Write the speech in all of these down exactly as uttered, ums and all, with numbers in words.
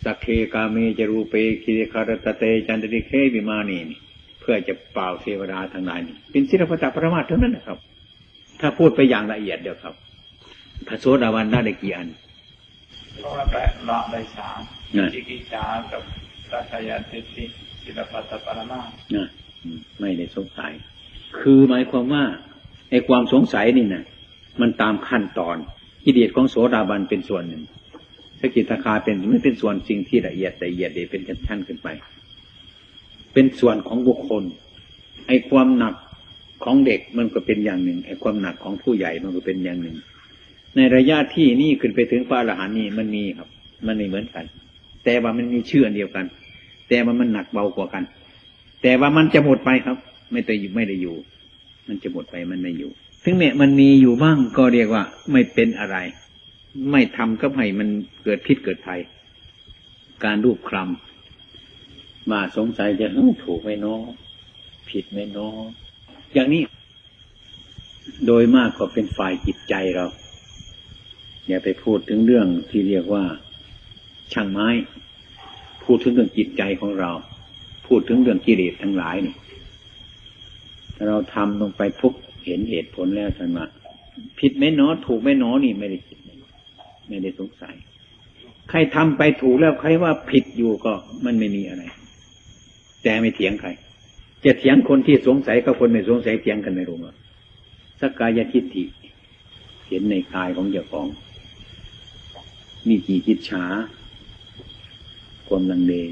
สักเคกาเมจรูเปกิเลคารตเตจันติเควิมานีนี่เพื่อจะเป่าเทวดาทั้งหลายนี่เป็นศิลปะปรมาสเท่านั้นนะครับถ้าพูดไปอย่างละเอียดเดียวครับพระโสดาบันได้กี่อันเพราะว่าแปดละได้สามจิกิจากับสัจยทิฏฐิศิลปะปรมาสนะไม่ได้สงสัยคือหมายความว่าไอ้ความสงสัยนี่นะมันตามขั้นตอนกิเลสของโสดาบันเป็นส่วนหนึ่งสกิทาคาเป็นไม่เป็นส่วนสิ่งที่ละเอียดละเอียดเดเป็นชั้นๆขึ้นไปเป็นส่วนของบุคคลไอ้ความหนักของเด็กมันก็เป็นอย่างหนึ่งไอ้ความหนักของผู้ใหญ่มันก็เป็นอย่างหนึ่งในระยะที่นี่ขึ้นไปถึงพระอรหันต์นี่มันมีครับมันไม่เหมือนกันแต่ว่ามันมีชื่ออันเดียวกันแต่ว่ามันหนักเบากว่ากันแต่ว่ามันจะหมดไปครับไม่ได้อยู่ไม่ได้อยู่มันจะหมดไปมันไม่อยู่ถึงแม้มันมีอยู่บ้างก็เรียกว่าไม่เป็นอะไรไม่ทำก็ให้มันเกิดพิษเกิดภัยการรูปคลำมาสงสัยจะถูกไหมเนาะผิดไหมเนาะอย่างนี้โดยมากก็เป็นฝ่ายจิตใจเราอย่าไปพูดถึงเรื่องที่เรียกว่าช่างไม้พูดถึงเรื่องจิตใจของเราพูดถึงเรื่องกิเลสทั้งหลายนี่ถ้าเราทำลงไปปุ๊บเห็นเหตุผลแล้วท่านว่าผิดไหมเนาะถูกไหมเนาะนี่ไม่ได้คิดไม่ได้สงสัยใครทำไปถูกแล้วใครว่าผิดอยู่ก็มันไม่มีอะไรแต่ไม่เถียงใครจะเถียงคนที่สงสัยกับคนไม่สงสัยเถียงกันไม่รู้ว่าสักกายทิฏฐิเห็นในกายของเจ้าของมีกี่จิตฉาความลังเล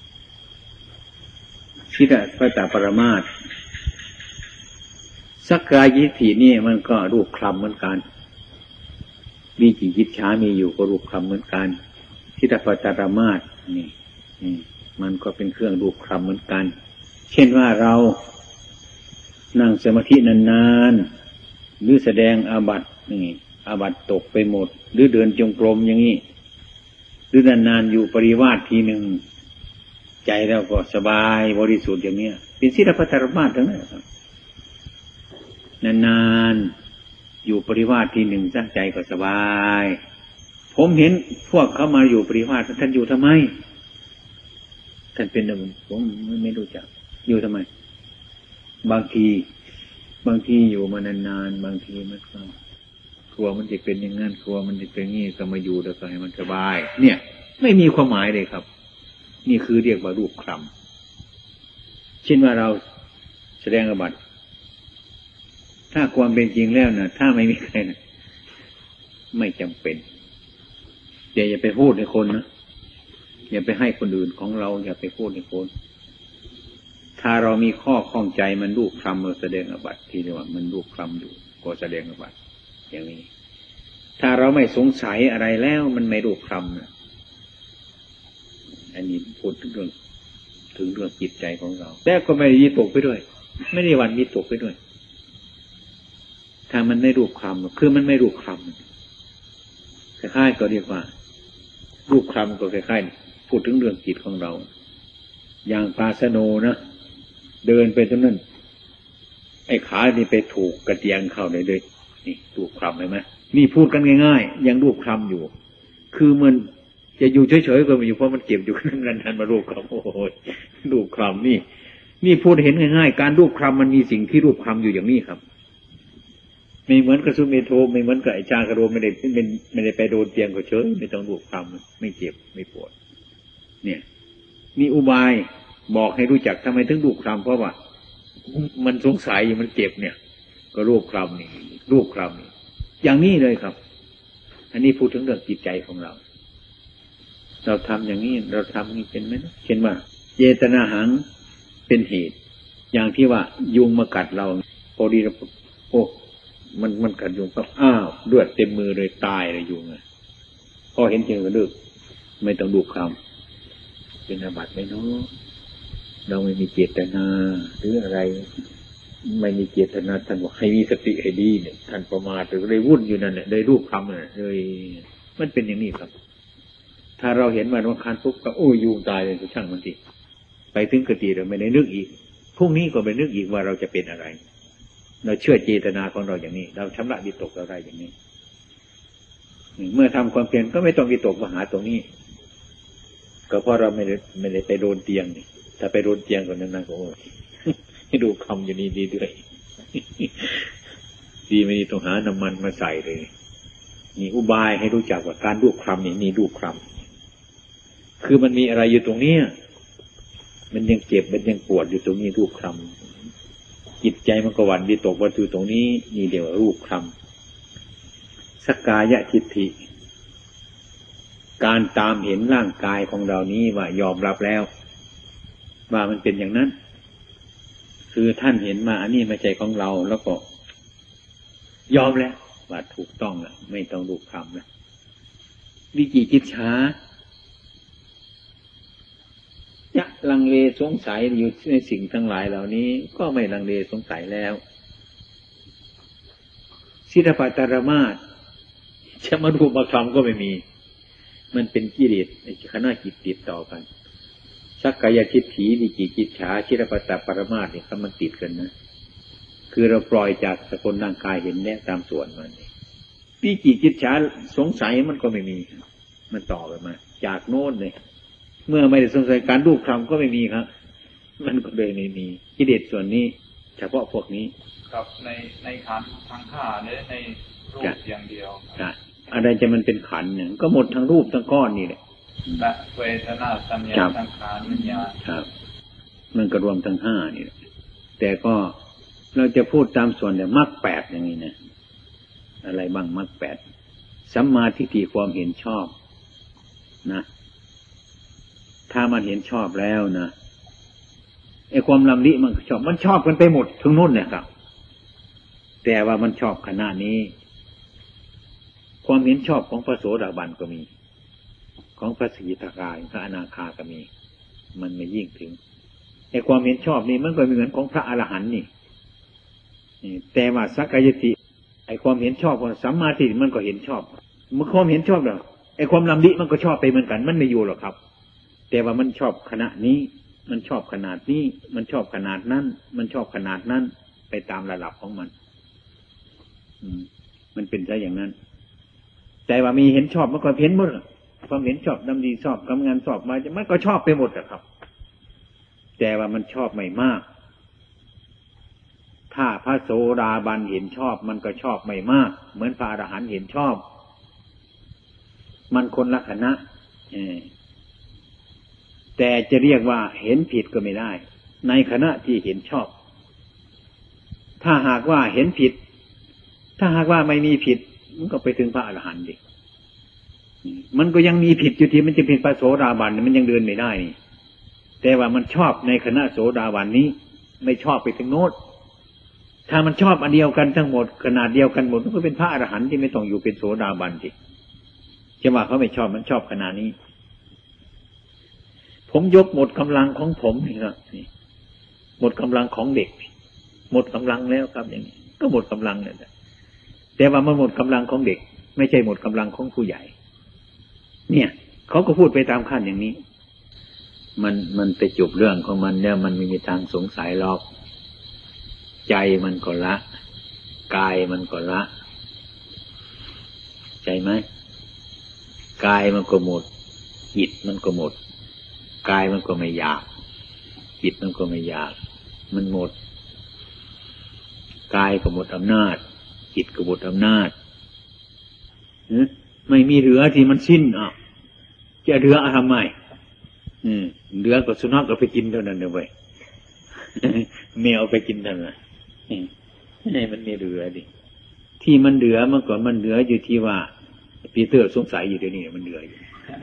ทิฏฐิปัจจปรมาสสักกายทิฏฐินี่มันก็รูปคลำเหมือนกันมีกี่จิตฉามีอยู่ก็รูปคลำเหมือนกันทิฏฐิปัจจปรมาสนี่นี่มันก็เป็นเครื่องรูปคลำเหมือนกันเช่นว่าเรานั่งสมาธินานๆหรือแสดงอาบัตินี่อาบัติตกไปหมดหรือเดินจงกรมอย่างนี้หรือนานๆอยู่ปริวาสทีหนึ่งใจเราก็สบายบริสุทธิ์อย่างนี้เป็นศิลปะปรมาสทั้งนั้นครับนานๆอยู่ปริวาสทีหนึ่งตั้งใจก็สบายผมเห็นพวกเขามาอยู่ปริวาสท่านอยู่ทำไมท่านเป็นอะไรผมไม่รู้จักอยู่ทำไมบางทีบางทีอยู่มานานๆบางทีมันก็กลัวมันจะเป็นอย่างนั้นกลัวมันจะเป็นอย่างนี้ก็มาอยู่แล้วก็ให้มันสบายเนี่ยไม่มีความหมายเลยครับนี่คือเรียกว่ารูปคลำเช่นว่าเราแสดงอาบัติถ้าความเป็นจริงแล้วนะถ้าไม่มีใครนะไม่จำเป็นอย่าอย่าไปพูดในคนนะอย่าไปให้คนอื่นของเราอย่าไปพูดในคนถ้าเรามีข้อข้องใจมันรูปคลำเราแสดงอาบัติที่เรียกว่ามันรูปคลำอยู่ก็แสดงอาบัติอย่างนี้ถ้าเราไม่สงสัยอะไรแล้วมันไม่รูปคลำนะอันนี้พูดถึงเรื่องถึงเรื่องจิตใจของเราแต่ก็ไม่ได้ยิตกไปด้วยไม่ได้หวั่นยิตกไปด้วยถ้ามันไม่รูปคลำคือมันไม่รูปคลำคล้ายๆก็เรียกว่ารูปคลำก็คล้ายๆพูดถึงเรื่องจิตของเราอย่างปาสโนนะเดินไปตรงนั้นไอ้ขานี่ไปถูกกระเตียงเข้าเลยเลยนี่รูปคลำเห็นไหมนี่พูดกันง่ายๆยังรูปคลำอยู่คือมันจะอยู่เฉยๆก็ไม่อยู่เพราะมันเจ็บอยู่นั่นนั่นมารูปคลำโอ้โหรูปคลำนี่นี่พูดเห็นง่ายๆการรูปคลำมันมีสิ่งที่รูปคลำอยู่อย่างนี้ครับไม่เหมือนกับสุเมโทไม่เหมือนกับไอ้จางกระโดไม่ได้ไม่ไม่ได้ไปโดนเตียงก็เฉยไม่ต้องรูปคลำไม่เจ็บไม่ปวดเนี่ยมีอุบายบอกให้รู้จักทำไมถึงรูปคลำเพราะว่ามันสงสัยอยู่มันเจ็บเนี่ยก็รูปคลำนี่รูปคลำนี่อย่างนี้เลยครับอันนี้พูดถึงเรื่องจิตใจของเราเราทำอย่างนี้เราทำนี่เป็นไหมเช่นว่าเจตนาหังเป็นเหตุอย่างที่ว่ายุงมากัดเราพอดีเราโอ้มันมันกัดยุงก็อ้าวเลือดเต็มมือเลยตายเลยยุงอ่ะพอเห็นจริงก็เลิกไม่ต้องดูคำเป็นอาบัติไหมเนาะเราไม่มีเจตนาหรืออะไรไม่มีเจตนาท่านบอกให้มีสติให้ดีเนี่ยท่านประมาทเลยวุ่นอยู่นั่นแหละเลยรูปคำเนี่ยเลยมันเป็นอย่างนี้ครับถ้าเราเห็นมันวันคันปุ๊บก็โอ้ยุงตายเลยช่างมันทีไปถึงกติเราไม่ได้นึกอีกพรุ่งนี้ก็ไปนึกอีกว่าเราจะเป็นอะไรเราเชื่อเจตนาของเราอย่างนี้เราชำระวิตกเราได้อย่างนี้เมื่อทำความเพียรก็ไม่ต้องวิตกมาหาตรงนี้ก็เพราะเราไม่ได้ไม่ได้ไปโดนเตียงนี่ถ้าไปโดนเตียงก่อนนั้นนะโอ้ยให้ดูคำอยู่นี่ดีด้วยดีไม่ดีต้องหาน้ำมันมาใส่เลยนี่อุบายให้รู้จักว่าการรูปคำนี่นี่รูปคำคือมันมีอะไรอยู่ตรงนี้มันยังเจ็บมันยังปวดอยู่ตรงนี้รูปคำจิตใจมันก็หวั่นวิตกว่าอยู่ตรงนี้นี่เดียวรูปคำสักกายทิฏฐิการตามเห็นร่างกายของเรานี้ว่ายอมรับแล้วว่ามันเป็นอย่างนั้นคือท่านเห็นมาอันนี้ไม่ใช่ของเราแล้วก็ยอมแล้วว่าถูกต้องแล้วไม่ต้องรูปคำแล้ววิจิกิจฉาจะลังเลสงสัยอยู่ในสิ่งทั้งหลายเหล่านี้ก็ไม่ลังเลสงสัยแล้วศิลปตรมาสจะมารูปมาคำก็ไม่มีมันเป็นกิเลสคณะจิตติดต่อกันสักกายทิฏฐิวิจิกิจฉาศิลปตปรมาสเนี่ยมันติดกันนะคือเราปล่อยจากสกุลร่างกายเห็นแน่ตามส่วนมันวิจิกิจฉาสงสัยมันก็ไม่มีมันต่อไปมาจากโน้นเลยเมื่อไม่ได้สงสัยการรูปคำก็ไม่มีครับมันก็เลยไม่มีกิเลสส่วนนี้เฉพาะพวกนี้ครับในในขันธ์ทั้งห้าเนี่ยในรูปอย่างเดียวใช่อะไรจะมันเป็นขันธ์เนี่ยก็หมดทั้งรูปทั้งก้อนนี่แหละและเวทนาสัญญาสังขารวิญญาณครับมันก็รวมทั้งห้านี่แหละแต่ก็เราจะพูดตามส่วนแต่มรรคแปดอย่างนี้นะอะไรบ้างมรรคแปดสัมมาทิฏฐิความเห็นชอบนะถ้ามันเห็นชอบแล้วนะไอ้ความลำลิมันชอบมันชอบกันไปหมดทั้งนู้นเนี่ยครับแต่ว่ามันชอบขนาดนี้ความเห็นชอบของพระโสดาบันก็มีของพระสกิทาคาพระอนาคาก็มีมันไม่ยิ่งถึงไอ้ความเห็นชอบนี่มันก็เหมือนของพระอรหันต์นี่แต่ว่าสักกายทิฏฐิไอ้ความเห็นชอบของสัมมาทิฏฐิมันก็เห็นชอบเมื่อความเห็นชอบแล้วไอ้ความลำลิมันก็ชอบไปเหมือนกันมันไม่อยู่หรอกครับแต่ว่ามันชอบขณะนี้มันชอบขนาดนี้มันชอบขนาดนั้นมันชอบขนาดนั้นไปตามระดับของมันอืมมันเป็นซะอย่างนั้นแต่ว่ามีเห็นชอบมันก็เห็นหมดความเห็นชอบดำดีชอบกำงานชอบมาจะมันก็ชอบไปหมดอะครับแต่ว่ามันชอบไม่มากถ้าพระโสดาบันเห็นชอบมันก็ชอบไม่มากเหมือนพระอรหันต์เห็นชอบมันคนละคณะแต่จะเรียกว่าเห็นผิดก็ไม่ได้ในคณะที่เห็นชอบถ้าหากว่าเห็นผิดถ้าหากว่าไม่มีผิดมันก็ไปถึงพระอรหันต์ดิมันก็ยังมีผิดอยู่ที่มันจะเป็นพระโสดาบันมันยังเดินไม่ได้นี่แต่ว่ามันชอบในคณะโสดาบันนี้ไม่ชอบไปถึงโน้นถ้ามันชอบอันเดียวกันทั้งหมดขนาดเดียวกันหมดมันก็เป็นพระอรหันต์ที่ไม่ต้องอยู่เป็นโสดาบันสิจะว่าเขาไม่ชอบมันชอบขนาดนี้ผมยกหมดกำลังของผมนี่ครับนี่หมดกำลังของเด็กหมดกำลังแล้วครับอย่างนี้ก็หมดกำลังเลยแต่ว่ามันหมดกำลังของเด็กไม่ใช่หมดกำลังของผู้ใหญ่เนี่ยเขาก็พูดไปตามขั้นอย่างนี้มันมันไปจบเรื่องของมันเนี่ยมันไม่มีทางสงสัยหรอกใจมันก็ละกายมันก็ละใจไหมกายมันก็หมดจิตมันก็หมดกายมันก็ไม่อยากจิตมันก็ไม่อยากมันหมดกายก็หมดอำนาจจิตก็หมดอำนาจไม่มีเหลือที่มันสิ้นอ่ะจะเหลือทำไมเหลือก็สุนัขก็ไปกินเท่านั้นเดี๋ยวไปแมวไปกินเท่านั้นให้มันมีเหลือดิที่มันเหลือเมื่อก่อนมันเหลืออยู่ที่ว่าปีเตอร์สงสัยอยู่เดี๋ยวนี้มันเหลืออยู่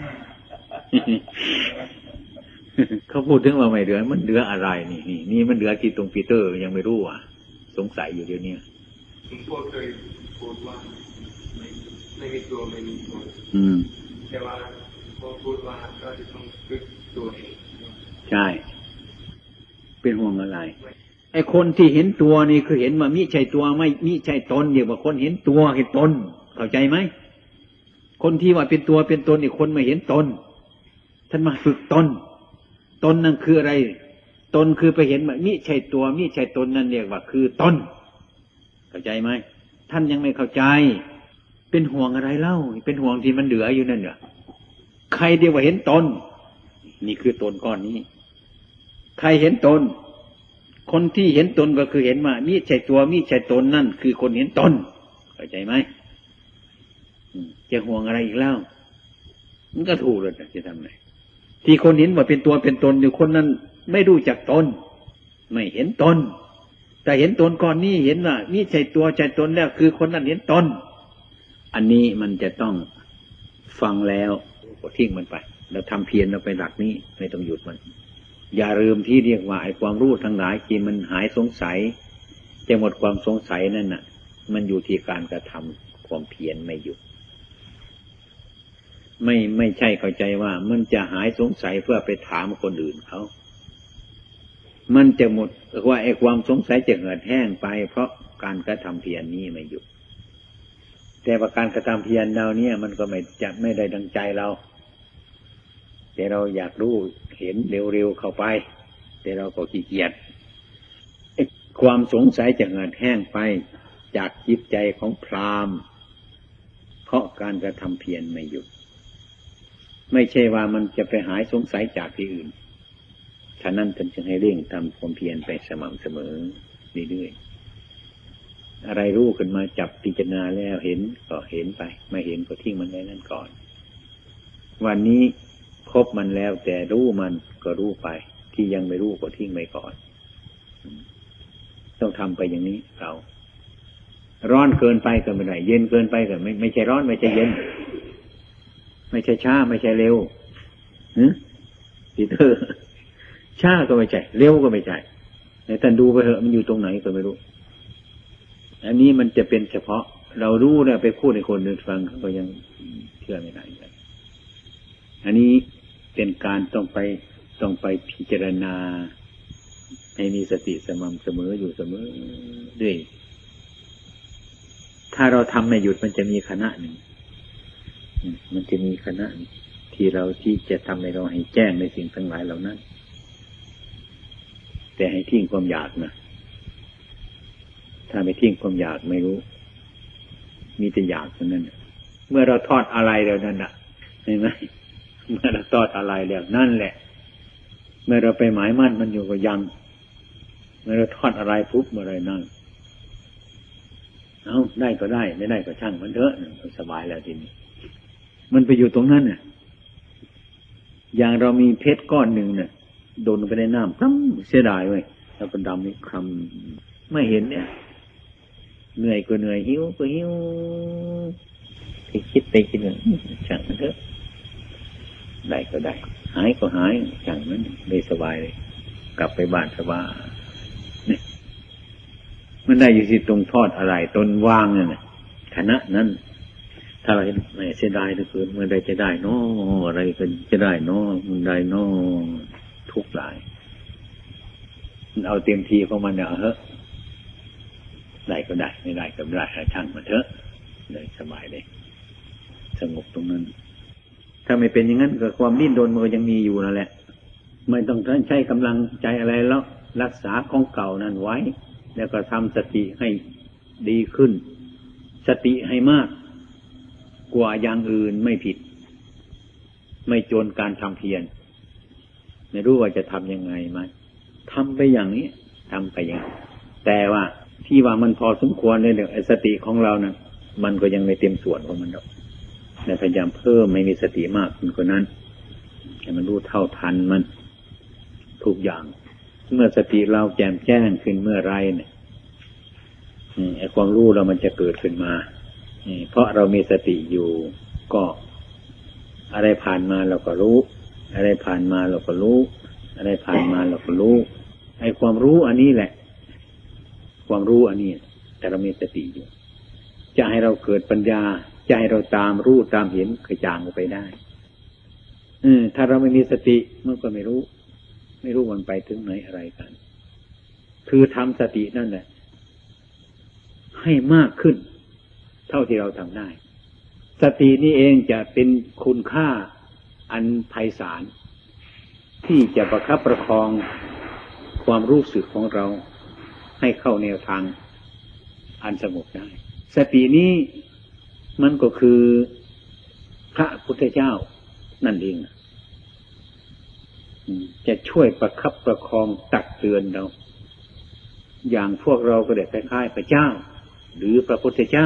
เขาพูดถึงว่าไม่เหลือมันเหลืออะไรนี่นี่นี่มันเหลือที่ตรงปีเตอร์ยังไม่รู้อ่ะสงสัยอยู่เดี๋ยวนี้ผมพูดเคยพูดว่าไม่ไม่มีตัวไม่มีตัวอืมแต่ว่าพอพูดว่าก็จะต้องฝึกตัวเองใช่เป็นห่วงอะไรไอ้คนที่เห็นตัวนี่คือเห็นว่ามิใช่ตัวไม่มิใช่ตนเรียกว่าคนเห็นตัวเห็นตนเข้าใจไหมคนที่ว่าเป็นตัวเป็นตนอีกคนไม่เห็นตนท่านมาฝึกตนตนนั่นคืออะไรตนคือไปเห็นว่ามิใช่ตัวมิใช่ตนนั่นเรียกว่าคือตนเข้าใจไหมท่านยังไม่เข้าใจเป็นห่วงอะไรเล่าเป็นห่วงที่มันเหลืออยู่นั่นเหรอใครเดียวว่าเห็นตนนี่คือตนก้อนนี้ใครเห็นตนคนที่เห็นตนก็คือเห็นว่ามิใช่ตัวมิใช่ตนนั่นคือคนเห็นตนเข้าใจไหมจะห่วงอะไรอีกแล้วมันก็ถูกเลยจะทำไงที่คนเห็นว่าเป็นตัวเป็นตนอยู่คนนั้นไม่รู้จักตนไม่เห็นตนแต่เห็นตนก่อนนี้เห็นว่านี่ใช่ตัวใช่ตนแล้วคือคนนั้นเห็นตนอันนี้มันจะต้องฟังแล้วก็ทิ้งมันไปแล้วทำเพียรเราไปหลักนี้ไม่ต้องหยุดมันอย่าลืมที่เรียกว่าไอ้ความรู้ทั้งหลายที่มันหายสงสัยจะหมดความสงสัยนั่นน่ะมันอยู่ที่การกระทำความเพียรไม่หยุดไม่ไม่ใช่เข้าใจว่ามันจะหายสงสัยเพื่อไปถามคนอื่นเขามันจะหมดว่าไอ้ความสงสัยจะเหือดแห้งไปเพราะการกระทำเพียรนี้ไม่หยุดแต่ว่าการกระทำเพียรเราเนี่ยมันก็ไม่จะไม่ได้ดังใจเราแต่เราอยากรู้เห็นเร็วๆเข้าไปแต่เราก็ขี้เกียจความสงสัยจะเหือดแห้งไปจากจิตใจของพราหมณ์เพราะการกระทำเพียรไม่หยุดไม่ใช่ว่ามันจะไปหายสงสัยจากที่อื่นฉะนั้นท่านจึงให้เร่งทำความเพียรไปสม่ำเสมอเรื่อยๆอะไรรู้ขึ้นมาจับพิจารณาแล้วเห็นก็เห็นไปไม่เห็นก็ทิ้งมันไว้นั่นก่อนวันนี้พบมันแล้วแต่รู้มันก็รู้ไปที่ยังไม่รู้ก็ทิ้งไว้ก่อนต้องทำไปอย่างนี้เราร้อนเกินไปก็ไม่ได้เย็นเกินไปก็ไม่ไม่ใช่ร้อนไม่ใช่เย็นไม่ใช่ช้าไม่ใช่เร็วฮึปีเตอร์ช้าก็ไม่ใช่เร็วก็ไม่ใช่แต่ท่านดูไปเถอะมันอยู่ตรงไหนก็ไม่รู้อันนี้มันจะเป็นเฉพาะเรารู้นะไปพูดให้คนอื่นฟังเขาก็ยังเชื่อไม่ได้เลยอันนี้เป็นการต้องไปต้องไปพิจารณาให้มีสติสม่ำเสมออยู่เสมอด้วยถ้าเราทำไม่หยุดมันจะมีคณะหนึ่งมันจะมีคณะที่เราที่จะทำให้เราให้แจ้งในสิ่งทั้งหลายเหล่านั้นแต่ให้ทิ้งความอยากนะถ้าไม่ทิ้งความอยากไม่รู้มีแต่อยากเท่านั้นเมื่อเราทอดอะไรแล้วนั่นน่ะเห็นไหมเมื่อเราทอดอะไรแล้วนั่นแหละเมื่อเราไปหมายมั่นมันอยู่กับยังเมื่อเราทอดอะไรปุ๊บเมื่อไรนั่นเอาได้ก็ได้ไม่ได้ก็ช่างมันเถอะสบายแล้วทีนี้มันไปอยู่ตรงนั้นน่ะอย่างเรามีเพชรก้อนหนึ่งเนี่ยโดนไปในน้ำตั้มเสียดายเว้ยแล้วก็ดำนี่คำไม่เห็นเนี่ยเหนื่อยก็เหนื่อยหิวก็หิวที่คิดไปคิดมาช่างมันเถอะได้ก็ได้หายก็หายช่างมันได้สบายเลยกลับไปบ้านสบายเนี่ยมันได้อยู่ที่ตรงทอดอะไรต้นว่างนั่นน่ะคณะนั้นถ้าเราเห็นไม่เสียดายเหลือเกินเมื่อใดจะได้น้ออะไรก็จะได้น้อมันได้น้อทุกหลายมันเอาเต็มทีของมันเนี่ยเฮ้ยได้ก็ได้ไม่ได้ก็ไม่ได้ช่างมันเถอะเลยสบายเลยสงบตรงนั้นถ้าไม่เป็นอย่างนั้นก็ความดิ้นรนมันก็ยังมีอยู่นั่นแหละไม่ต้องใช้กำลังใจอะไรแล้วรักษาของเก่านั้นไว้แล้วก็ทำสติให้ดีขึ้นสติให้มากกว่าอย่างอื่นไม่ผิดไม่โจรการทำเพียรไม่รู้ว่าจะทำยังไงไหมทำไปอย่างนี้ทำไปอย่างแต่ว่าที่ว่ามันพอสมควรเลยเนี่ยสติของเรานะมันก็ยังไม่เต็มส่วนของมันหรอกแต่พยายามเพิ่มไม่มีสติมากขึ้นกว่านั้นให้มันรู้เท่าทันมันทุกอย่างเมื่อสติเราแจ่มแจ้งขึ้นเมื่อไรเนี่ยไอ้ความรู้เรามันจะเกิดขึ้นมาเพราะเรามีสติอยู่ก็อะไรผ่านมาเราก็รู้อะไรผ่านมาเราก็รู้อะไรผ่านมาเราก็รู้ไอ้ความรู้อันนี้แหละความรู้อันนี้แต่เรามีสติอยู่จะให้เราเกิดปัญญาจะให้เราตามรู้ตามเห็นกระจ่างออกไปได้เออถ้าเราไม่มีสติมันก็ไม่รู้ไม่รู้มันไปถึงไหนอะไรกันคือทำสตินั่นแหละให้มากขึ้นเท่าที่เราทำได้สตินี้เองจะเป็นคุณค่าอันไพศาลที่จะประคับประคองความรู้สึกของเราให้เข้าแนวทางอันสงบได้สตินี้มันก็คือพระพุทธเจ้านั่นเองจะช่วยประคับประคองตักเตือนเราอย่างพวกเราก็ได้คล้ายๆพระเจ้าหรือพระพุทธเจ้า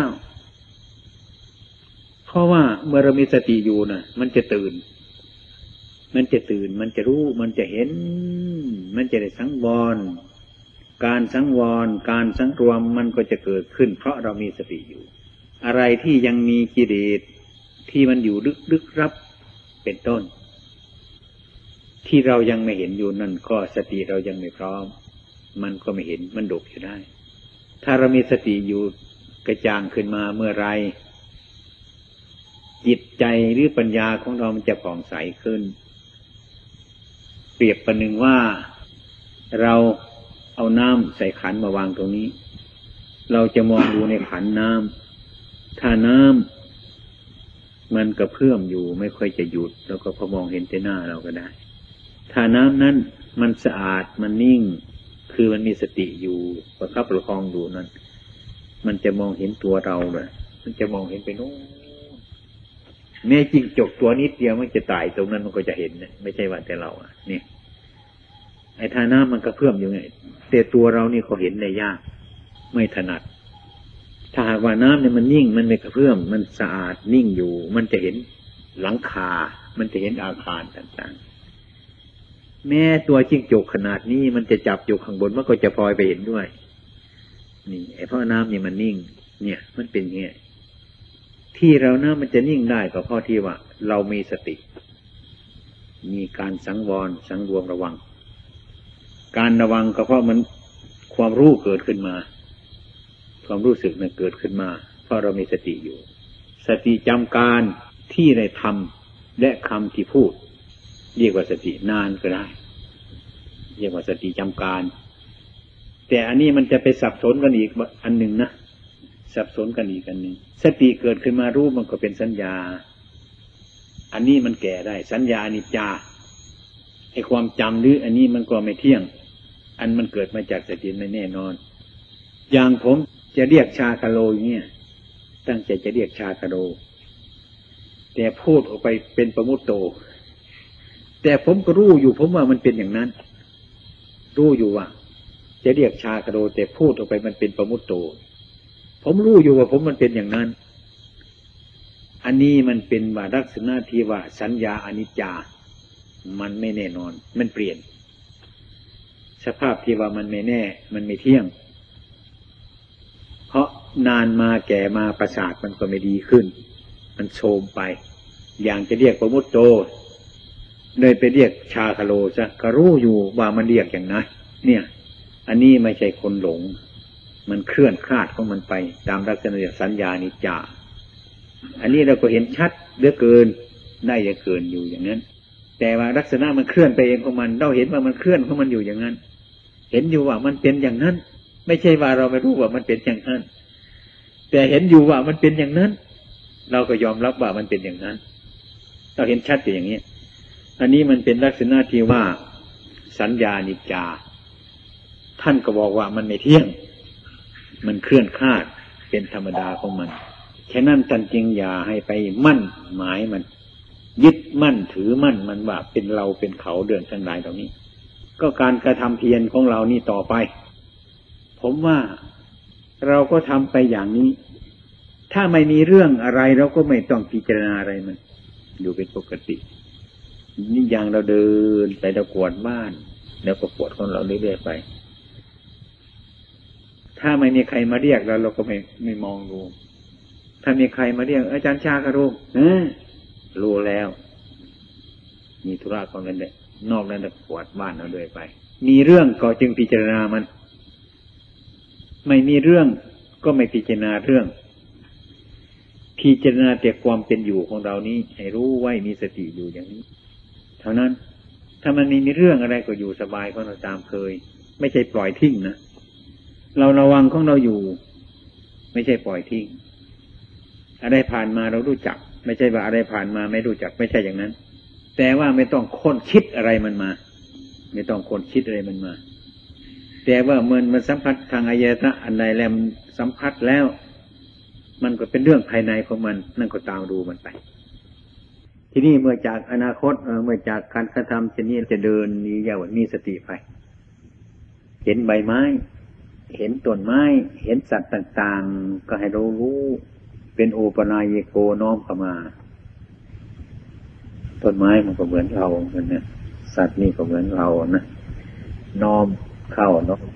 เพราะว่าเมื่อเรามีสติอยู่น่ะมันจะตื่นมันจะตื่นมันจะรู้มันจะเห็นมันจะได้สังวรการสังวรการสังรวมมันก็จะเกิดขึ้นเพราะเรามีสติอยู่อะไรที่ยังมีกิเลสที่มันอยู่ลึกๆลับเป็นต้นที่เรายังไม่เห็นอยู่นั่นก็สติเรายังไม่พร้อมมันก็ไม่เห็นมันดุอยู่ได้ถ้าเรามีสติอยู่กระจ่างขึ้นมาเมื่อไรจิตใจหรือปัญญาของเรามันจะผ่องใสขึ้นเปรียบประหนึ่งว่าเราเอาน้ำใส่ขันมาวางตรงนี้เราจะมองดูในขันน้ำถ้าน้ำมันกระเพื่อมอยู่ไม่ค่อยจะหยุดแล้วก็พอมองเห็นแต่หน้าเราก็ได้ถ้าน้ำนั้นมันสะอาดมันนิ่งคือมันมีสติอยู่ประคับประคองอยู่นั้นมันจะมองเห็นตัวเราเลยมันจะมองเห็นไปโน้นแม้จิ้งจกตัวนิดเดียวมันจะตายตรงนั้นมันก็จะเห็นนะไม่ใช่ว่าแต่เราอ่ะนี่ไอ้ท่าน้ำมันกระเพื่อมอยู่ไงแต่ตัวเรานี่เขาเห็นได้ยากไม่ถนัดถ้าหากว่าน้ำเนี่ยมันนิ่งมันไม่กระเพื่อมมันสะอาดนิ่งอยู่มันจะเห็นหลังคามันจะเห็นอาคารต่างๆแม้ตัวจิ้งจกขนาดนี้มันจะจับอยู่ข้างบนมันก็จะพลอยไปเห็นด้วยนี่ไอ้เพราะน้ำเนี่ยมันนิ่งเนี่ยมันเป็นอย่างนี้ที่เรานะมันจะนิ่งได้ก็เพราะที่ว่าเรามีสติมีการสังวรสังรวมระวังการระวังก็เพราะมันความรู้เกิดขึ้นมาความรู้สึกมันเกิดขึ้นมาเพราะเรามีสติอยู่สติจำการที่ได้ทำและคำที่พูดเรียกว่าสตินานก็ได้เรียกว่าสติจำการแต่อันนี้มันจะไปสับสนกันอีกอันหนึ่งนะสับสนกันอีกอันหนึ่งสติเกิดขึ้นมารู้มันก็เป็นสัญญาอันนี้มันแก่ได้สัญญาอนิจจาไอ้ความจำหรืออันนี้มันก็ไม่เที่ยงอันมันเกิดมาจากสติไม่แน่นอนอย่างผมจะเรียกชาคาโลอย่างเงี้ยตั้งใจจะเรียกชาคาโลแต่พูดออกไปเป็นประมุตโตแต่ผมก็รู้อยู่ผมว่ามันเป็นอย่างนั้นรู้อยู่ว่าจะเรียกชาคาโลแต่พูดออกไปมันเป็นประมุตโตผมรู้อยู่ว่าผมมันเป็นอย่างนั้นอันนี้มันเป็นว่าลักษณะที่ว่าสัญญาอนิจจามันไม่แน่นอนมันเปลี่ยนสภาพที่ว่ามันไม่แน่มันไม่เที่ยงเพราะนานมาแก่มาประสาทมันก็ไม่ดีขึ้นมันโทรมไปอย่างจะเรียกประมุตโตเลยไปเรียกชาคาโลซะก็รู้อยู่ว่ามันเรียกอย่างนั้นเนี่ยอันนี้ไม่ใช่คนหลงมันเคลื่อนคลาดของมันไปตามลักษณะสัญญานิจจาอันนี้เราก็เห็นชัดเหลือเกินได้เหลือเกินอยู่อย่างนั้นแต่ว่าลักษณะมันเคลื่อนไปเองของมันเราเห็นว่ามันเคลื่อนของมันอยู่อย่างนั้นเห็นอยู่ว่ามันเป็นอย่างนั้นไม่ใช่ว่าเราไม่รู้ว่ามันเป็นอย่างนั้นแต่เห็นอยู่ว่ามันเป็นอย่างนั้นเราก็ยอมรับว่ามันเป็นอย่างนั้นเราเห็นชัดอย่างนี้อันนี้มันเป็นลักษณะที่ว่าสัญญานิจจาท่านก็บอกว่ามันไม่เที่ยงมันเคลื่อนคลาดเป็นธรรมดาของมันฉะนั้นท่านจึงอย่าให้ไปมั่นหมายมันยึดมั่นถือมั่นมันว่าเป็นเราเป็นเขาเดินทั้งหลายตรงนี้ก็การกระทำเพียรของเรานี่ต่อไปผมว่าเราก็ทำไปอย่างนี้ถ้าไม่มีเรื่องอะไรเราก็ไม่ต้องพิจารณาอะไรมันอยู่เป็นปกตินี่อย่างเราเดินไปเรากวาดบ้านแล้วก็กวาดของเราเรื่อยๆไปถ้าไม่มีใครมาเรียกเราเราก็ไม่ไม่มองดูถ้ามีใครมาเรียกอาจารย์ชากระโรเออรู้แล้วมีธุระของนั้นแหละนอกนั้นจะกวาดบ้านเราด้วยไปมีเรื่องก็จึงพิจารณามันไม่มีเรื่องก็ไม่พิจารณาเรื่องพิจารณาแต่ความเป็นอยู่ของเรานี้ให้รู้ไว้มีสติอยู่อย่างนี้เท่านั้นถ้ามันมีเรื่องอะไรก็อยู่สบายของเราตามเคยไม่ใช่ปล่อยทิ้งนะเราระวังของเราอยู่ไม่ใช่ปล่อยทิ้งอะไรผ่านมาเรารู้จักไม่ใช่ว่าอะไรผ่านมาไม่รู้จักไม่ใช่อย่างนั้นแต่ว่าไม่ต้องค้นคิดอะไรมันมาไม่ต้องค้นคิดอะไรมันมาแต่ว่าเมื่อมันสัมผัสทางอายตนะอันใดแล้วสัมผัสแล้วมันก็เป็นเรื่องภายในของมันนั่นก็ตามดูมันไปททีนี้เมื่อจากอนาคตเมื่อจากการกระทำเช่นนี้จะเดินนี้อย่างมีสติไปเห็นใบไม้เห็นต้นไม้เห็นสัตว์ต่างๆก็ให้เรารู้เป็นโอปนายโกน้อมเข้ามาต้นไม้มันก็เหมือนเราเหมือนเนี่ยสัตว์นี่ก็เหมือนเรานะน้อมเข้าเนาะ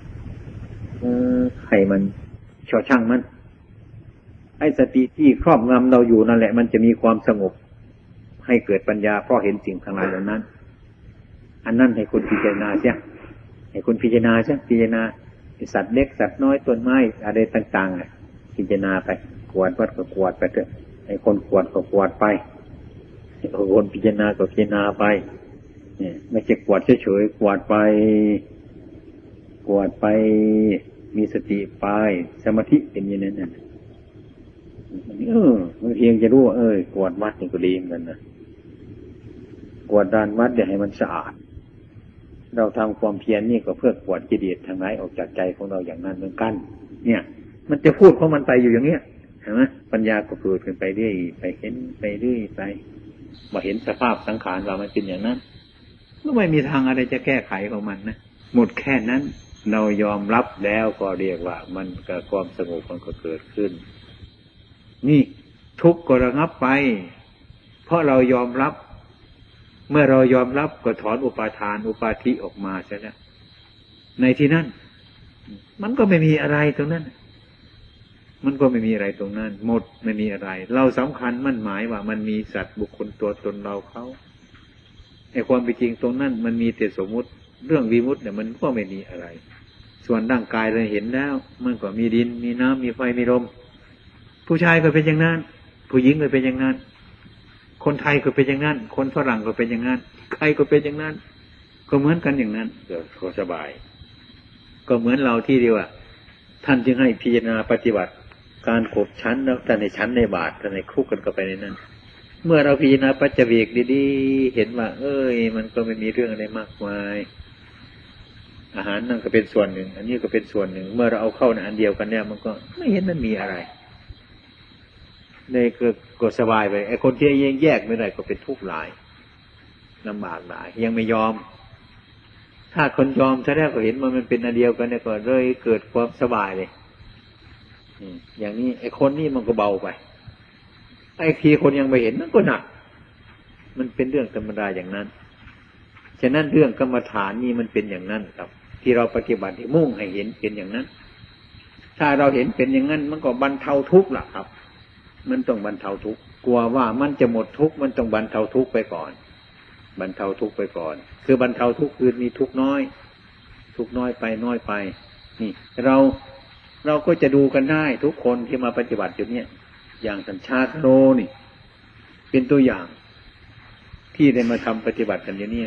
ให้มันช่อช่างมันไอ้สติที่ครอบงำเราอยู่นั่นแหละมันจะมีความสงบให้เกิดปัญญาเพราะเห็นสิ่งทั้งหลายเหล่านั้นอันนั้นให้คุณพิจารณาเสียให้คุณพิจารณาเสียพิจารณาสัตว์เล็กสัตว์น้อยต้นไม้อะไรต่างๆอ่ะพิจารณาไปกวาดวัดก็กวาดไปเถอะให้คนกวาดก็กวาดไปให้คนพิจารณาก็พิจารณาไปเนี่ยไม่ใช่กวาดเฉยๆกวาดไปกวาดไปมีสติไปสมาธิเป็นอย่างนั้นน่ะเออมันเพียงจะรู้ว่าเออกวาดวัดนี่ก็ดีเหมือนกันนะกวาดด้านวัดเดี๋ยวให้มันสะอาดเราทำความเพียรนี่ก็เพื่อกวาดกิเลสทางไหนออกจากใจของเราอย่างนั้นเหมือนกันเนี่ยมันจะพูดของมันไปอยู่อย่างเนี้ยเห็นไหมปัญญาก็เกิดขึ้นไปเรื่อยไปเห็นไปเรื่อยไปมาเห็นสภาพสังขารเรามันเป็นอย่างนั้นก็ไม่มีทางอะไรจะแก้ไขของมันนะหมดแค่นั้นเรายอมรับแล้วก็เรียกว่ามันก็ความสงบมันก็เกิดขึ้นนี่ทุกข์ก็ระงับไปเพราะเรายอมรับเมื่อเรายอมรับก็ถอนอุปาทานอุปาทิออกมาใช่ไหมในที่นั้นมันก็ไม่มีอะไรตรงนั้นมันก็ไม่มีอะไรตรงนั้นหมดไม่มีอะไรเราสำคัญมั่นหมายว่ามันมีสัตว์บุคคลตัวตนเราเขาไอ้ความเป็นจริงตรงนั้นมันมีแต่สมมุติเรื่องวิมุตติเนี่ยมันก็ไม่มีอะไรส่วนร่างกายเราเห็นแล้วมันก็มีดินมีน้ำมีไฟมีลมผู้ชายก็เป็นอย่างนั้นผู้หญิงก็เป็นอย่างนั้นคนไทยก็เป็นอย่างนั้นคนฝรั่งก็เป็นอย่างนั้นใครก็เป็นอย่างนั้นก็เหมือนกันอย่างนั้นก็สบายก็เหมือนเราที่เดียวอ่ะท่านจึงให้พิจารณาปฏิบัติการขบชั้นแล้วแต่ในชั้นในบาทแต่ในคุกกันก็ไปในนั้นเมื่อเราพิจารณาปัจจเวกดีๆเห็นว่าเอ้ยมันก็ไม่มีเรื่องอะไรมากมายอาหารนั่นก็เป็นส่วนหนึ่งอันนี้ก็เป็นส่วนหนึ่งเมื่อเราเอาเข้าในอันเดียวกันเนี่ยมันก็ไม่เห็นมันมีอะไรในก็ก็สบายไปไอ้คนที่ยังแยกไม่ได้ก็เป็นทุกข์หลายลำบากหลายยังไม่ยอมถ้าคนยอมถ้าแรกก็เห็นว่ามันเป็นอันเดียวกันเนี่ยก็เลยเกิดความสบายเลยอย่างนี้ไอ้คนนี่มันก็เบาไปไอ้ทีคนยังไม่เห็นมันก็หนักมันเป็นเรื่องธรรมดาอย่างนั้นฉะนั้นเรื่องกรรมฐานนี่มันเป็นอย่างนั้นครับที่เราปฏิบัติที่มุ่งให้เห็นเป็นอย่างนั้นถ้าเราเห็นเป็นอย่างนั้นมันก็บรรเทาทุกข์ล่ะครับมันต้องบรรเทาทุกข์กลัวว่ามันจะหมดทุกข์มันต้องบรรเทาทุกข์ไปก่อนบรรเทาทุกข์ไปก่อนคือบรรเทาทุกข์คือมีทุกข์น้อยทุกข์น้อยไปน้อยไปนี่เราเราก็จะดูกันได้ทุกคนที่มาปฏิบัติอยู่เนี่ยอย่างสัญชาติโนนี่เป็นตัวอย่างที่ได้มาทำปฏิบัติกันอย่างนี้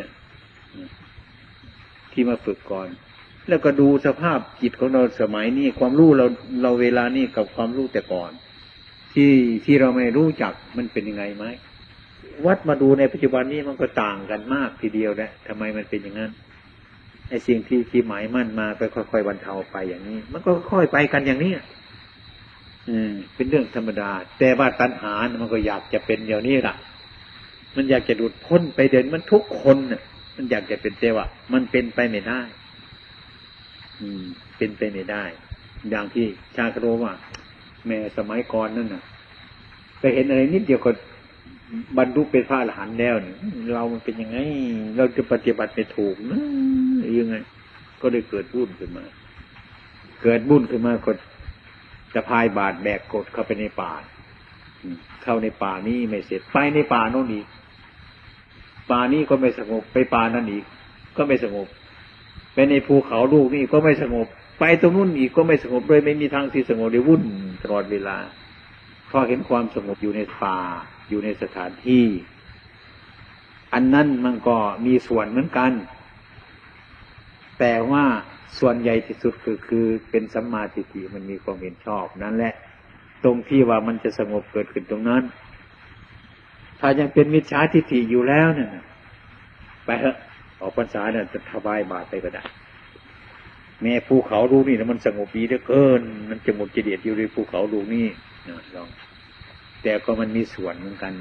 ที่มาฝึกก่อนแล้วก็ดูสภาพจิตของเราสมัยนี้ความรู้เราเราเวลานี้กับความรู้แต่ก่อนที่ที่เราไม่รู้จักมันเป็นยังไงไหมวัดมาดูในปัจจุบันนี้มันก็ต่างกันมากทีเดียวนะทำไมมันเป็นอย่างนั้นไอ้สิ่งที่ที่หมายมั่นมาไปค่อยๆบรรเทาไปอย่างนี้มันก็ค่อยไปกันอย่างนี้อืมเป็นเรื่องธรรมดาแต่ว่าตัณหามันก็อยากจะเป็นอย่างนี้ล่ะมันอยากจะหลุดพ้นไปเดินมันทุกคนน่ะมันอยากจะเป็นแต่ว่ามันเป็นไปไม่ได้อืมเป็นไปไม่ได้อย่างที่ชาคโรว่าแม่สมัยก่อนนั่นน่ะไปเห็นอะไรนิดเดียวก็บรรลุเป็นพระอรหันต์แล้วเนี่ยเรามันเป็นยังไงเราจะปฏิบัติไม่ถูกนะยังไงก็ได้เกิดบุญขึ้นมาเกิดบุญขึ้นมาก็จะพายบาตรแบกกดเข้าไปในป่าเข้าในป่านี้ไม่เสร็จไปในป่าโน่นอีกป่านี้ก็ไม่สงบไปป่านั้นอีกก็ไม่สงบไปในภูเขาลูกนี่ก็ไม่สงบไปตรงนู้นอีกก็ไม่สงบเลยไม่มีทางที่สงบเลยวุ่นตลอดเวลาพอเห็นความสงบอยู่ในป่าอยู่ในสถานที่อันนั้นมันก็มีส่วนเหมือนกันแต่ว่าส่วนใหญ่ที่สุดคือคือเป็นสัมมาทิฏฐิมันมีความเห็นชอบนั่นแหละตรงที่ว่ามันจะสงบเกิดขึ้นตรงนั้นถ้ายังเป็นมิจฉาทิฏฐิอยู่แล้วเนี่ยไปเถอะออกพรรษาเนี่ยจะถวายบาตรไปก็ได้แม่ภูเขาลูกนี่นะมันสงบดีเหลือเกินมันจะหมดกิเลสอยู่ในภูเขาลูกนี่นะลองแต่ก็มันมีส่วนเหมือนกันนะ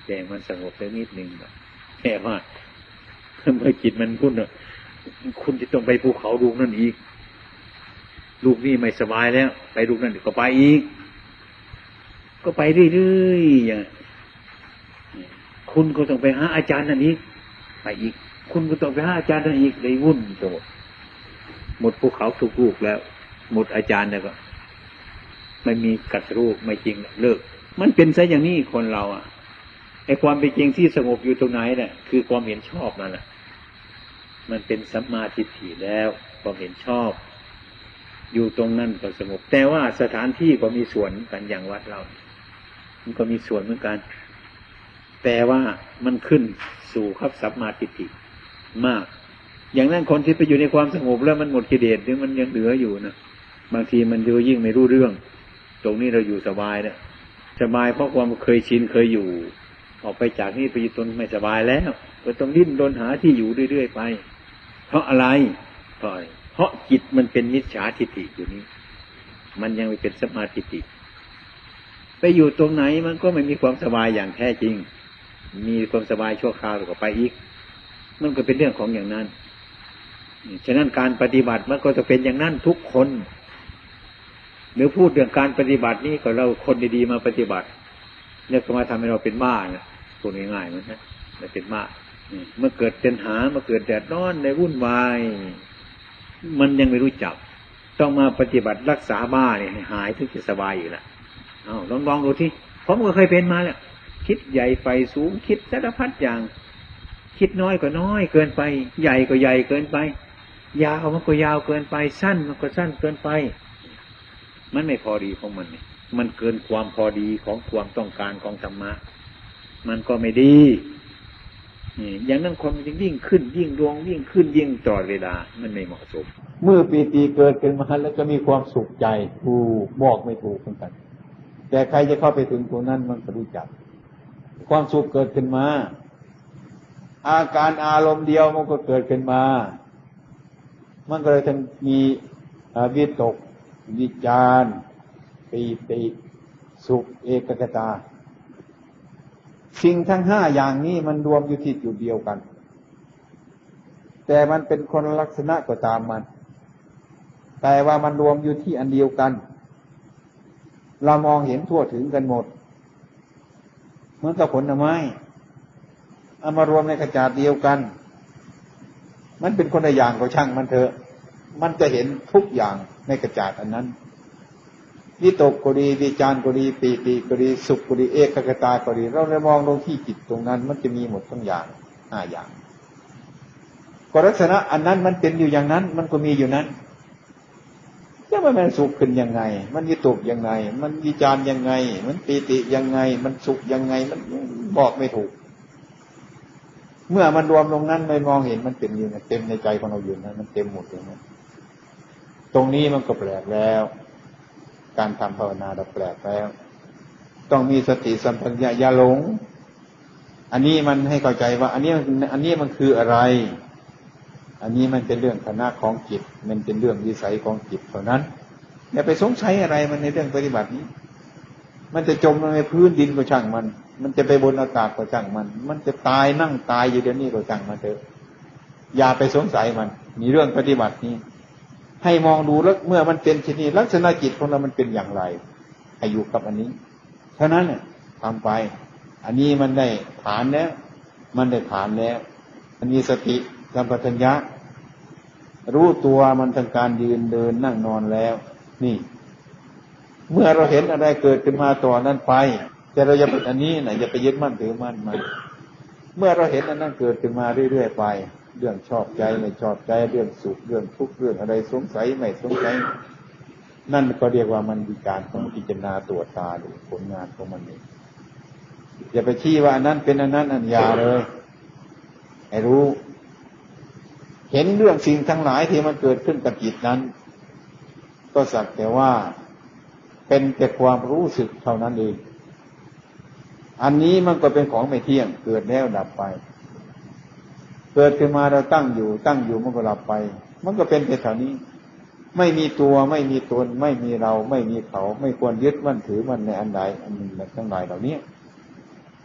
แต่มันสงบได้นิดนึงแค่ว่าเมื่อจิตมันพุ่นอะคุณจะต้องไปภูเขาลูกนั่นอีกลูกนี่ไม่สบายแล้วไปลูกนั่นก็ไปอีกก็ไปเรื่อยๆอย่างคุณก็ต้องไปหาอาจารย์นั่นอีกไปอีกคุณก็ต้องไปหาอาจารย์นั่นอีกเลยวุ่นโตหมดภูเขาทุกลูกแล้วหมดอาจารย์แล้วก็ไม่มีกัดรูปไม่จริงเลิกมันเป็นซะอย่างนี้คนเราอ่ะไอ้ความเป็นจริงที่สงบอยู่ตรงไหนเนี่ยคือความเห็นชอบนั่นแหละมันเป็นสัมมาทิฏฐิแล้วความเห็นชอบอยู่ตรงนั้นก็สงบแต่ว่าสถานที่ก็มีส่วนกันอย่างวัดเรามันก็มีส่วนเหมือนกันแต่ว่ามันขึ้นสู่ครับสัมมาทิฏฐิมากอย่างนั้นคนที่ไปอยู่ในความสงบแล้วมันหมดกิเลสหรือมันยังเหลืออยู่นะบางทีมันดูยิ่งไม่รู้เรื่องตรงนี้เราอยู่สบายเนี่ยสบายเพราะความเคยชินเคยอยู่ออกไปจากนี่ไปอยู่ตนไม่สบายแล้วก็ต้องดิ้นรนหาที่อยู่เรื่อยๆไปเพราะอะไรเพราะเพราะจิตมันเป็นมิจฉาทิฏฐิอยู่นี้มันยังไม่เป็นสัมมาทิฏฐิไปอยู่ตรงไหนมันก็ไม่มีความสบายอย่างแท้จริงมีความสบายชั่วคราวก็ไปอีกมันก็เป็นเรื่องของอย่างนั้นฉะนั้นการปฏิบัติมันก็จะเป็นอย่างนั้นทุกคนหรือพูดเรื่องการปฏิบัตินี่ก็เราคนดีๆมาปฏิบัติเนี่ยก็มาทำให้เราเป็นบ้านะพูดง่ายๆมันนะเราเป็นบ้าเมื่อเกิดเป็นหาเมื่อเกิดแดดร้อนในวุ่นวายมันยังไม่รู้จักต้องมาปฏิบัติรักษาบ้าเนี่ยให้หายถึงจะสบายอยู่ละเอาลองลองดูที่ผมก็เคยเป็นมาแล้วคิดใหญ่ไฟสูงคิดสารพัดอย่างคิดน้อยก็น้อยเกินไปใหญ่ก็ใหญ่เกินไปยาวมันก็ยาวเกินไปสั้นมันก็สั้นเกินไปมันไม่พอดีของมันเนี่ยมันเกินความพอดีของความต้องการของธรรมะมันก็ไม่ดีนี่อย่างนั้นคนมันยิ่งขึ้นยิ่งดวงยิ่งขึ้นยิ่งตลอดเวลามันไม่เหมาะสมเมื่อปีติเกิดขึ้นมาแล้วก็มีความสุขใจถูกบอกไม่ถูกเหมือนกันแต่ใครจะเข้าไปถึงตรงนั้นมันก็รู้จักความสุขเกิดขึ้นมาอาการอารมณ์เดียวมันก็เกิดขึ้นมามันก็เลยทั้งมีวิตกวิจารปีติสุขเอกคตาสิ่งทั้งห้าอย่างนี้มันรวมอยู่ที่จุดเดียวกันแต่มันเป็นคนลักษณะก็ตามมันแต่ว่ามันรวมอยู่ที่อันเดียวกันเรามองเห็นทั่วถึงกันหมดเหมือนกับผลไม้เอามารวมในกระจาดเดียวกันมันเป็นคนละอย่างก็ช่างมันเถอะมันจะเห็นทุกอย่างในกระจาดอันนั้นวิตกก็ดีวิจารก็ดีปีติก็ดีสุขก็ดีเอกคตาก็ดีเราเลยมองลงที่จิตตรงนั้นมันจะมีหมดทั้งอย่างห้าอย่างก็ลักษณะอันนั้นมันเป็นอยู่อย่างนั้นมันก็มีอยู่นั้นจะมันมันสุขขึ้นยังไงมันวิตกยังไงมันวิจารยังไงมันปีติยังไงมันสุขยังไงมันบอกไม่ถูกเมื่อมันรวมลงนั้นไม่มองเห็นมันเป็นอยู่เต็มในใจของเราอยู่นั้นมันเต็มหมดเลยนะตรงนี้มันก็แปลกแล้วการทำภาวนาเราแปลกแล้วต้องมีสติสัมปชัญญะอย่าหลงอันนี้มันให้เข้าใจว่าอันนี้อันนี้มันคืออะไรอันนี้มันเป็นเรื่องคณะของจิตมันเป็นเรื่องวิสัยของจิตเท่านั้นอย่าไปสงสัยอะไรมันในเรื่องปฏิบัตินี้มันจะจมลงในพื้นดินก็ช่างมันมันจะไปบนอากาศก็ช่างมันมันจะตายนั่งตายอยู่เดี๋ยวนี้ก็ช่างมันเถอะอย่าไปสงสัยมันมีเรื่องปฏิบัตินี้ให้มองดูแล้วเมื่อมันเป็นชนิดลักษณะจิตของเรามันเป็นอย่างไรให้อยู่กับอันนี้เท่านั้นเนี่ยทำไปอันนี้มันได้ฐานแล้วมันได้ฐานแล้วอันนี้สติสัมปชัญญะรู้ตัวมันทางการยืนเดินนั่งนอนแล้วนี่เมื่อเราเห็นอะไรเกิดขึ้นมาต่อนั้นไปแต่เราอย่าไปอันนี้นะอย่าไปยึดมั่นถือมั่นมันเมื่อเราเห็นอันนั้นเกิดขึ้นมาเรื่อยๆไปเรื่องชอบใจไม่ชอบใจเรื่องสุขเรื่องทุกข์เรื่องอะไรสงสัยไม่สงสัยนั่นก็เรียกว่ามันมีการของพิจารณาตรวจตาดูผลงานของมันเองอย่าไปชี้ว่าอันนั้นเป็นอันนั้นอันยาเลยให้รู้เห็นเรื่องสิ่งทั้งหลายที่มันเกิดขึ้นกับจิตนั้นก็สักแต่ว่าเป็นแต่ความรู้สึกเท่านั้นเองอันนี้มันก็เป็นของไม่เที่ยงเกิดแล้วดับไปเกิดขึ้นมาเราตั้งอยู่ตั้งอยู่มันก็ดับไปมันก็เป็นแต่เท่านี้ไม่มีตัวไม่มีตนไม่มีเราไม่มีเขาไม่ควรยึดมั่นถือมันในอันใดอันหนึ่งทั้งหลายเหล่านี้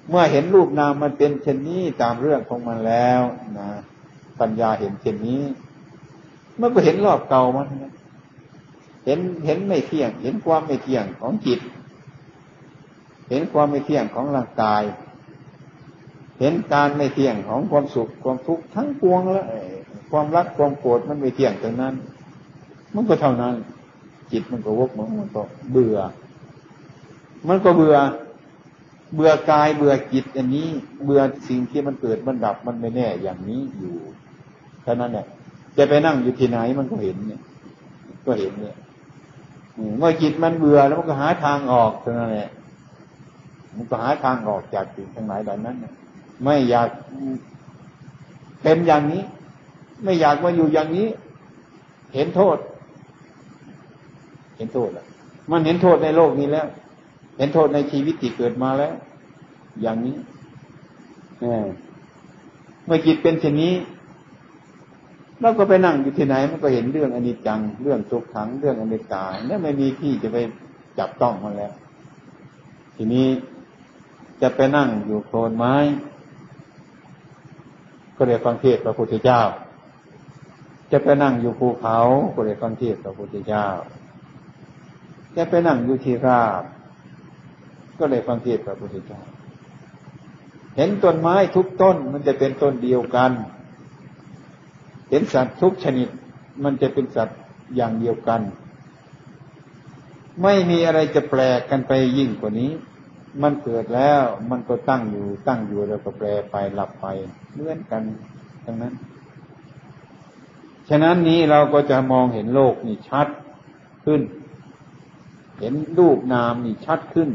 เมื่อเห็นรูปนามมันเป็นเช่นนี้ตามเรื่องของมันแล้วนะปัญญาเห็นเช่นนี้มันก็เห็นรอบเก่ามันเห็นเห็นไม่เที่ยงเห็นความไม่เที่ยงของจิตเห็นความไม่เที่ยงของร่างกายเห็นการไม่เที่ยงของความสุขความทุกข์ทั้งปวงแล้วความรักความโกรธมันไม่เที่ยงตรงนั้นมันก็เท่านั้นจิตมันก็วกมันมันก็เบื่อมันก็เบื่อเบื่อกายเบื่อจิตอันนี้เบื่อสิ่งที่มันเกิดมันดับมันไม่แน่อย่างนี้อยู่เท่านั้นแหละจะไปนั่งอยู่ที่ไหนมันก็เห็นเนี่ยก็เห็นเนี่ยเมื่อจิตมันเบื่อแล้วมันก็หาทางออกเท่านั้นแหละมันก็หาทางออกจากสิ่งทั้งหลายเหล่านั้นไม่อยากเป็นอย่างนี้ไม่อยากมาอยู่อย่างนี้เห็นโทษเห็นโทษแล้วมันเห็นโทษในโลกนี้แล้วเห็นโทษในชีวิตที่เกิดมาแล้วอย่างนี้เมื่อจิตเป็นเช่นนี้เราก็ไปนั่งอยู่ที่ไหนมันก็เห็นเรื่องอนิจจังเรื่องทุกขังเรื่องอนัตตาเนี่ยไม่มีที่จะไปจับต้องมันแล้วทีนี้จะไปนั่งอยู่โคนไม้ก็เรียกฟังเทศน์พระพุทธเจ้าจะไปนั่งอยู่ภูเขาก็เรียกฟังเทศน์พระพุทธเจ้าจะไปนั่งอยู่ที่ราบก็เลยฟังเทศน์พระพุทธเจ้าเห็นต้นไม้ทุกต้นมันจะเป็นต้นเดียวกันเห็นสัตว์ทุกชนิดมันจะเป็นสัตว์อย่างเดียวกันไม่มีอะไรจะแปลกกันไปยิ่งกว่านี้มันเกิดแล้วมันก็ตั้งอยู่ตั้งอยู่แล้วก็แปรไปหลับไปเหมือนกันทั้งนั้นฉะนั้นนี้เราก็จะมองเห็นโลกนี่ชัดขึ้นเห็นรูปนามนี่ชัดขึ้น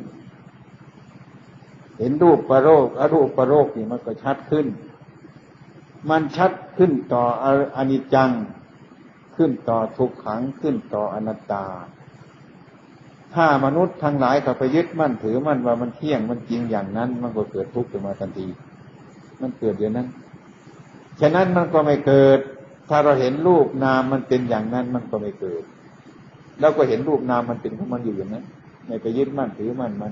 เห็นรูปประโลกอรูปประโลกนี่มันก็ชัดขึ้นมันชัดขึ้นต่ออนิจจังขึ้นต่อทุกขังขึ้นต่ออนัตตาถ้ามนุษย์ทั้งหลายเขาไปยึดมั่นถือมั่นว่ามันเที่ยงมันจริงอย่างนั้นมันก็เกิดทุกข์ขึ้นมาทันทีมันเกิดอย่างนั้นฉะนั้นมันก็ไม่เกิดถ้าเราเห็นรูปนามมันเป็นอย่างนั้นมันก็ไม่เกิดเราก็เห็นรูปนามมันเป็นของมันอยู่อย่างนั้นไม่ไปยึดมั่นถือมั่นมัน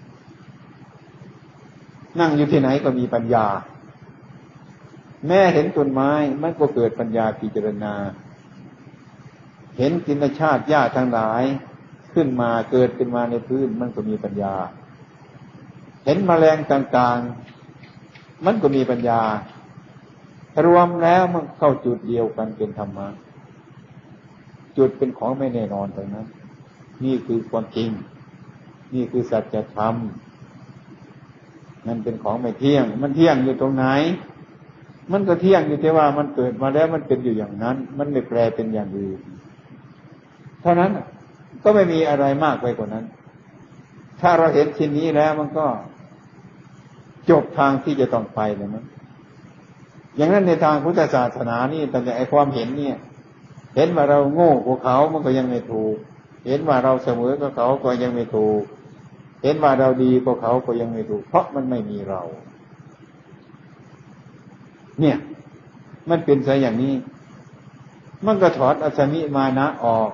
นั่งอยู่ที่ไหนก็มีปัญญาแม่เห็นต้นไม้มันก็เกิดปัญญาพิจารณาเห็นธรรมชาติหญ้าทั้งหลายขึ้นมาเกิดขึ้นมาในพื้นมันก็มีปัญญาเห็นแมลงต่างๆมันก็มีปัญญารวมแล้วมันเข้าจุดเดียวกันเป็นธรรมะจุดเป็นของไม่แน่นอนตรงนั้นนี่คือความจริงนี่คือสัจธรรมมันเป็นของไม่เที่ยงมันเที่ยงอยู่ตรงไหนมันก็เที่ยงอยู่ที่ว่ามันเกิดมาแล้วมันเป็นอยู่อย่างนั้นมันไม่แปลเป็นอย่างอื่นเท่านั้นก็ไม่มีอะไรมากไปกว่านั้นถ้าเราเห็นชิ้นนี้แล้วมันก็จบทางที่จะต้องไปเลยมั้งอย่างนั้นในทางพุทธศาสนานี่แต่ไอ้ความเห็นเนี่ยเห็นว่าเราโง่กว่าเขามันก็ยังไม่ถูกเห็นว่าเราเสมอกับเขาก็ยังไม่ถูกเห็นว่าเราดีกว่าเขาก็ยังไม่ถูกเพราะมันไม่มีเราเนี่ยมันเป็นซะอย่างนี้มันก็ถอดอสมิมานะออก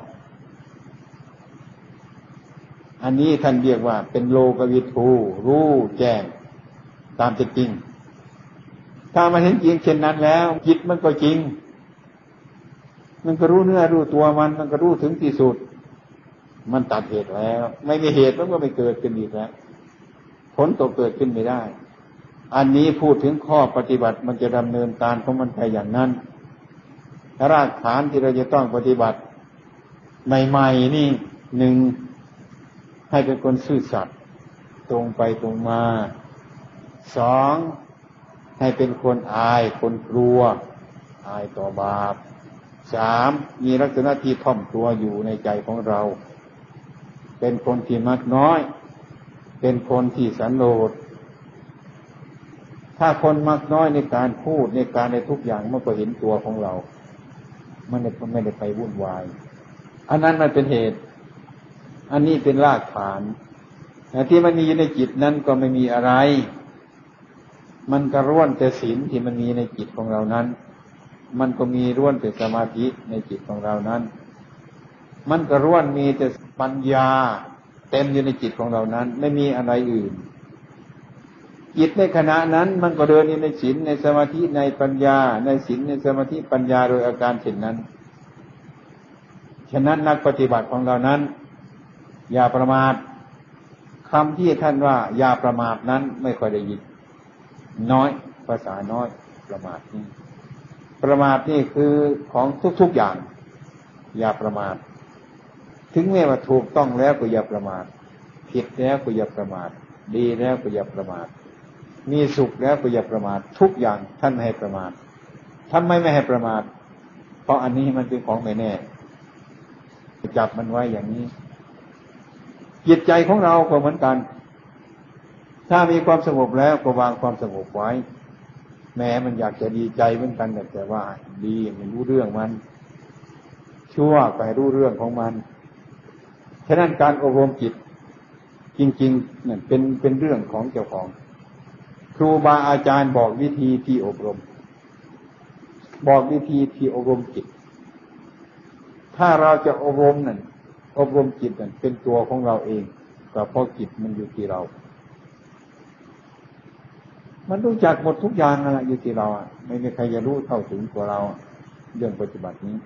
อันนี้ท่านเรียกว่าเป็นโลกวิทูรู้แจ้งตามเป็นจริงถ้ามันเห็นจริงเช่นนั้นแล้วจิตมันก็จริงมันก็รู้เนื้อรู้ตัวมันมันก็รู้ถึงที่สุดมันตัดเหตุแล้วไม่มีเหตุมันก็ไม่เกิดขึ้นอีกแล้วผลก็เกิดขึ้นไม่ได้อันนี้พูดถึงข้อปฏิบัติมันจะดำเนินการของมันไปอย่างนั้นรากฐานที่เราจะต้องปฏิบัติใหม่ๆนี่หนึ่งให้เป็นคนซื่อสัตย์ตรงไปตรงมาสองให้เป็นคนอายคนกลัวอายต่อบาปสามมีลักษณะที่ท่อมตัวอยู่ในใจของเราเป็นคนที่มักน้อยเป็นคนที่สันโดษถ้าคนมักน้อยในการพูดในการในทุกอย่างมันก็เห็นตัวของเรามันไม่ได้ไปวุ่นวายอันนั้นมันเป็นเหตุอันนี้เป็นรากฐานแต่ที่มันมีอยู่ในจิตนั้นก็ไม่มีอะไรมันก็ร่วนแต่ศีลที่มันมีในจิตของเรานั้นมันก็มีร่วนแต่สมาธิในจิตของเรานั้นมันก็ร่วนมีแต่ปัญญาเต็มอยู่ในจิตของเรานั้นไม่มีอะไรอื่นจิตในขณะนั้นมันก็เดินในศีลในสมาธิในปัญญาในศีลในสมาธิปัญญาโดยอาการเช่นนั้นฉะนั้นนักปฏิบัติของเรานั้นอย่าประมาทคำที่ท่านว่าอย่าประมาทนั้นไม่ค่อยได้ยินน้อยภาษาน้อยประมาทนี่ประมาทนี่คือของทุกๆอย่างอย่าประมาทถึงแม้ว่าถูกต้องแล้วก็อย่าประมาทผิดแล้วก็อย่าประมาทดีแล้วก็อย่าประมาทมีสุขแล้วก็อย่าประมาททุกอย่างท่านไม่ให้ประมาททำไมไม่ให้ประมาทเพราะอันนี้มันเป็นของไม่แน่จับมันไว้อย่างนี้จิตใจของเราก็เหมือนกันถ้ามีความสงบแล้วก็วางความสงบไว้แม้มันอยากจะดีใจเหมือนกันแต่ว่าดีไม่รู้เรื่องมันชั่วไปรู้เรื่องของมันฉะนั้นการอบรมจิตจริงๆนั่นเป็นเป็นเรื่องของเจ้าของครูบาอาจารย์บอกวิธีที่อบรมบอกวิธีที่อบรมจิตถ้าเราจะอบรมนั่นอบรมจิตนั่นเป็นตัวของเราเองก็เพราะจิตมันอยู่ที่เรามันรู้จักหมดทุกอย่างนะอยู่ที่เราไม่มีใครจะรู้เท่าถึงตัวเราเรื่องปฏิบัตินี้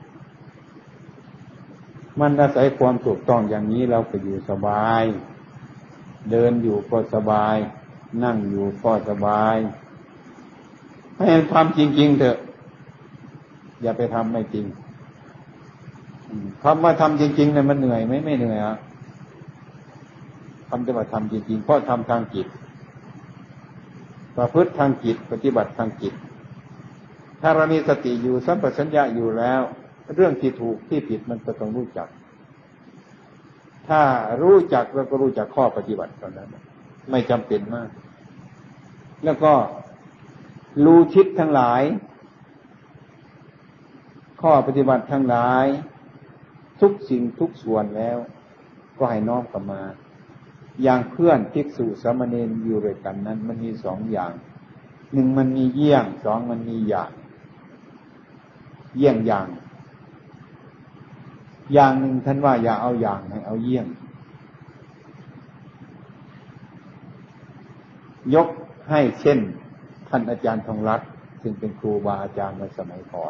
มันอาศัยความถูกต้องอย่างนี้เราก็อยู่สบายเดินอยู่ก็สบายนั่งอยู่ก็สบายให้ทำจริงๆเถอะอย่าไปทำไม่จริงคำว่าทำจริงๆเนี่ยมันเหนื่อยไหมไม่เหนื่อยอ่ะคำจะว่าทำจริงๆเพราะทำทางจิตประพฤติทางจิตปฏิบัติทางจิตถ้าเรามีสติอยู่สัมปชัญญะอยู่แล้วเรื่องที่ถูกที่ผิดมันก็ต้องรู้จักถ้ารู้จักเราก็รู้จักข้อปฏิบัติตอนนั้นไม่จำเป็นมากแล้วก็รู้ทิศทั้งหลายข้อปฏิบัติทั้งหลายทุกสิ่งทุกส่วนแล้วก็ให้น้อมกลับมาอย่างเพื่อนภิกษุสามเณรอยู่ด้วยกันนั้นมันมีสองอย่างหนึ่งมันมีเยี่ยงสองมันมีอย่างเยี่ยงอย่างอย่างหนึ่งท่านว่าอย่าเอาอย่างให้เอาเยี่ยงยกให้เช่นท่านอาจารย์ทองรัตน์ซึ่งเป็นครูบาอาจารย์ในสมัยก่อน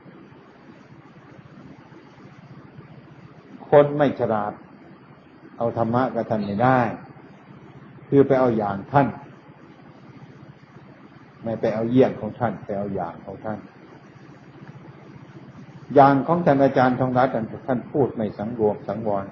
คนไม่ฉลาดเอาธรรมะกับท่านไม่ได้คือไปเอาอย่างท่านไม่ไปเอาเยี่ยงของท่านไปเอาอย่างของท่านอย่างของท่านอาจารย์ทองรัตน์ท่านพูดไม่สังรวมสังวร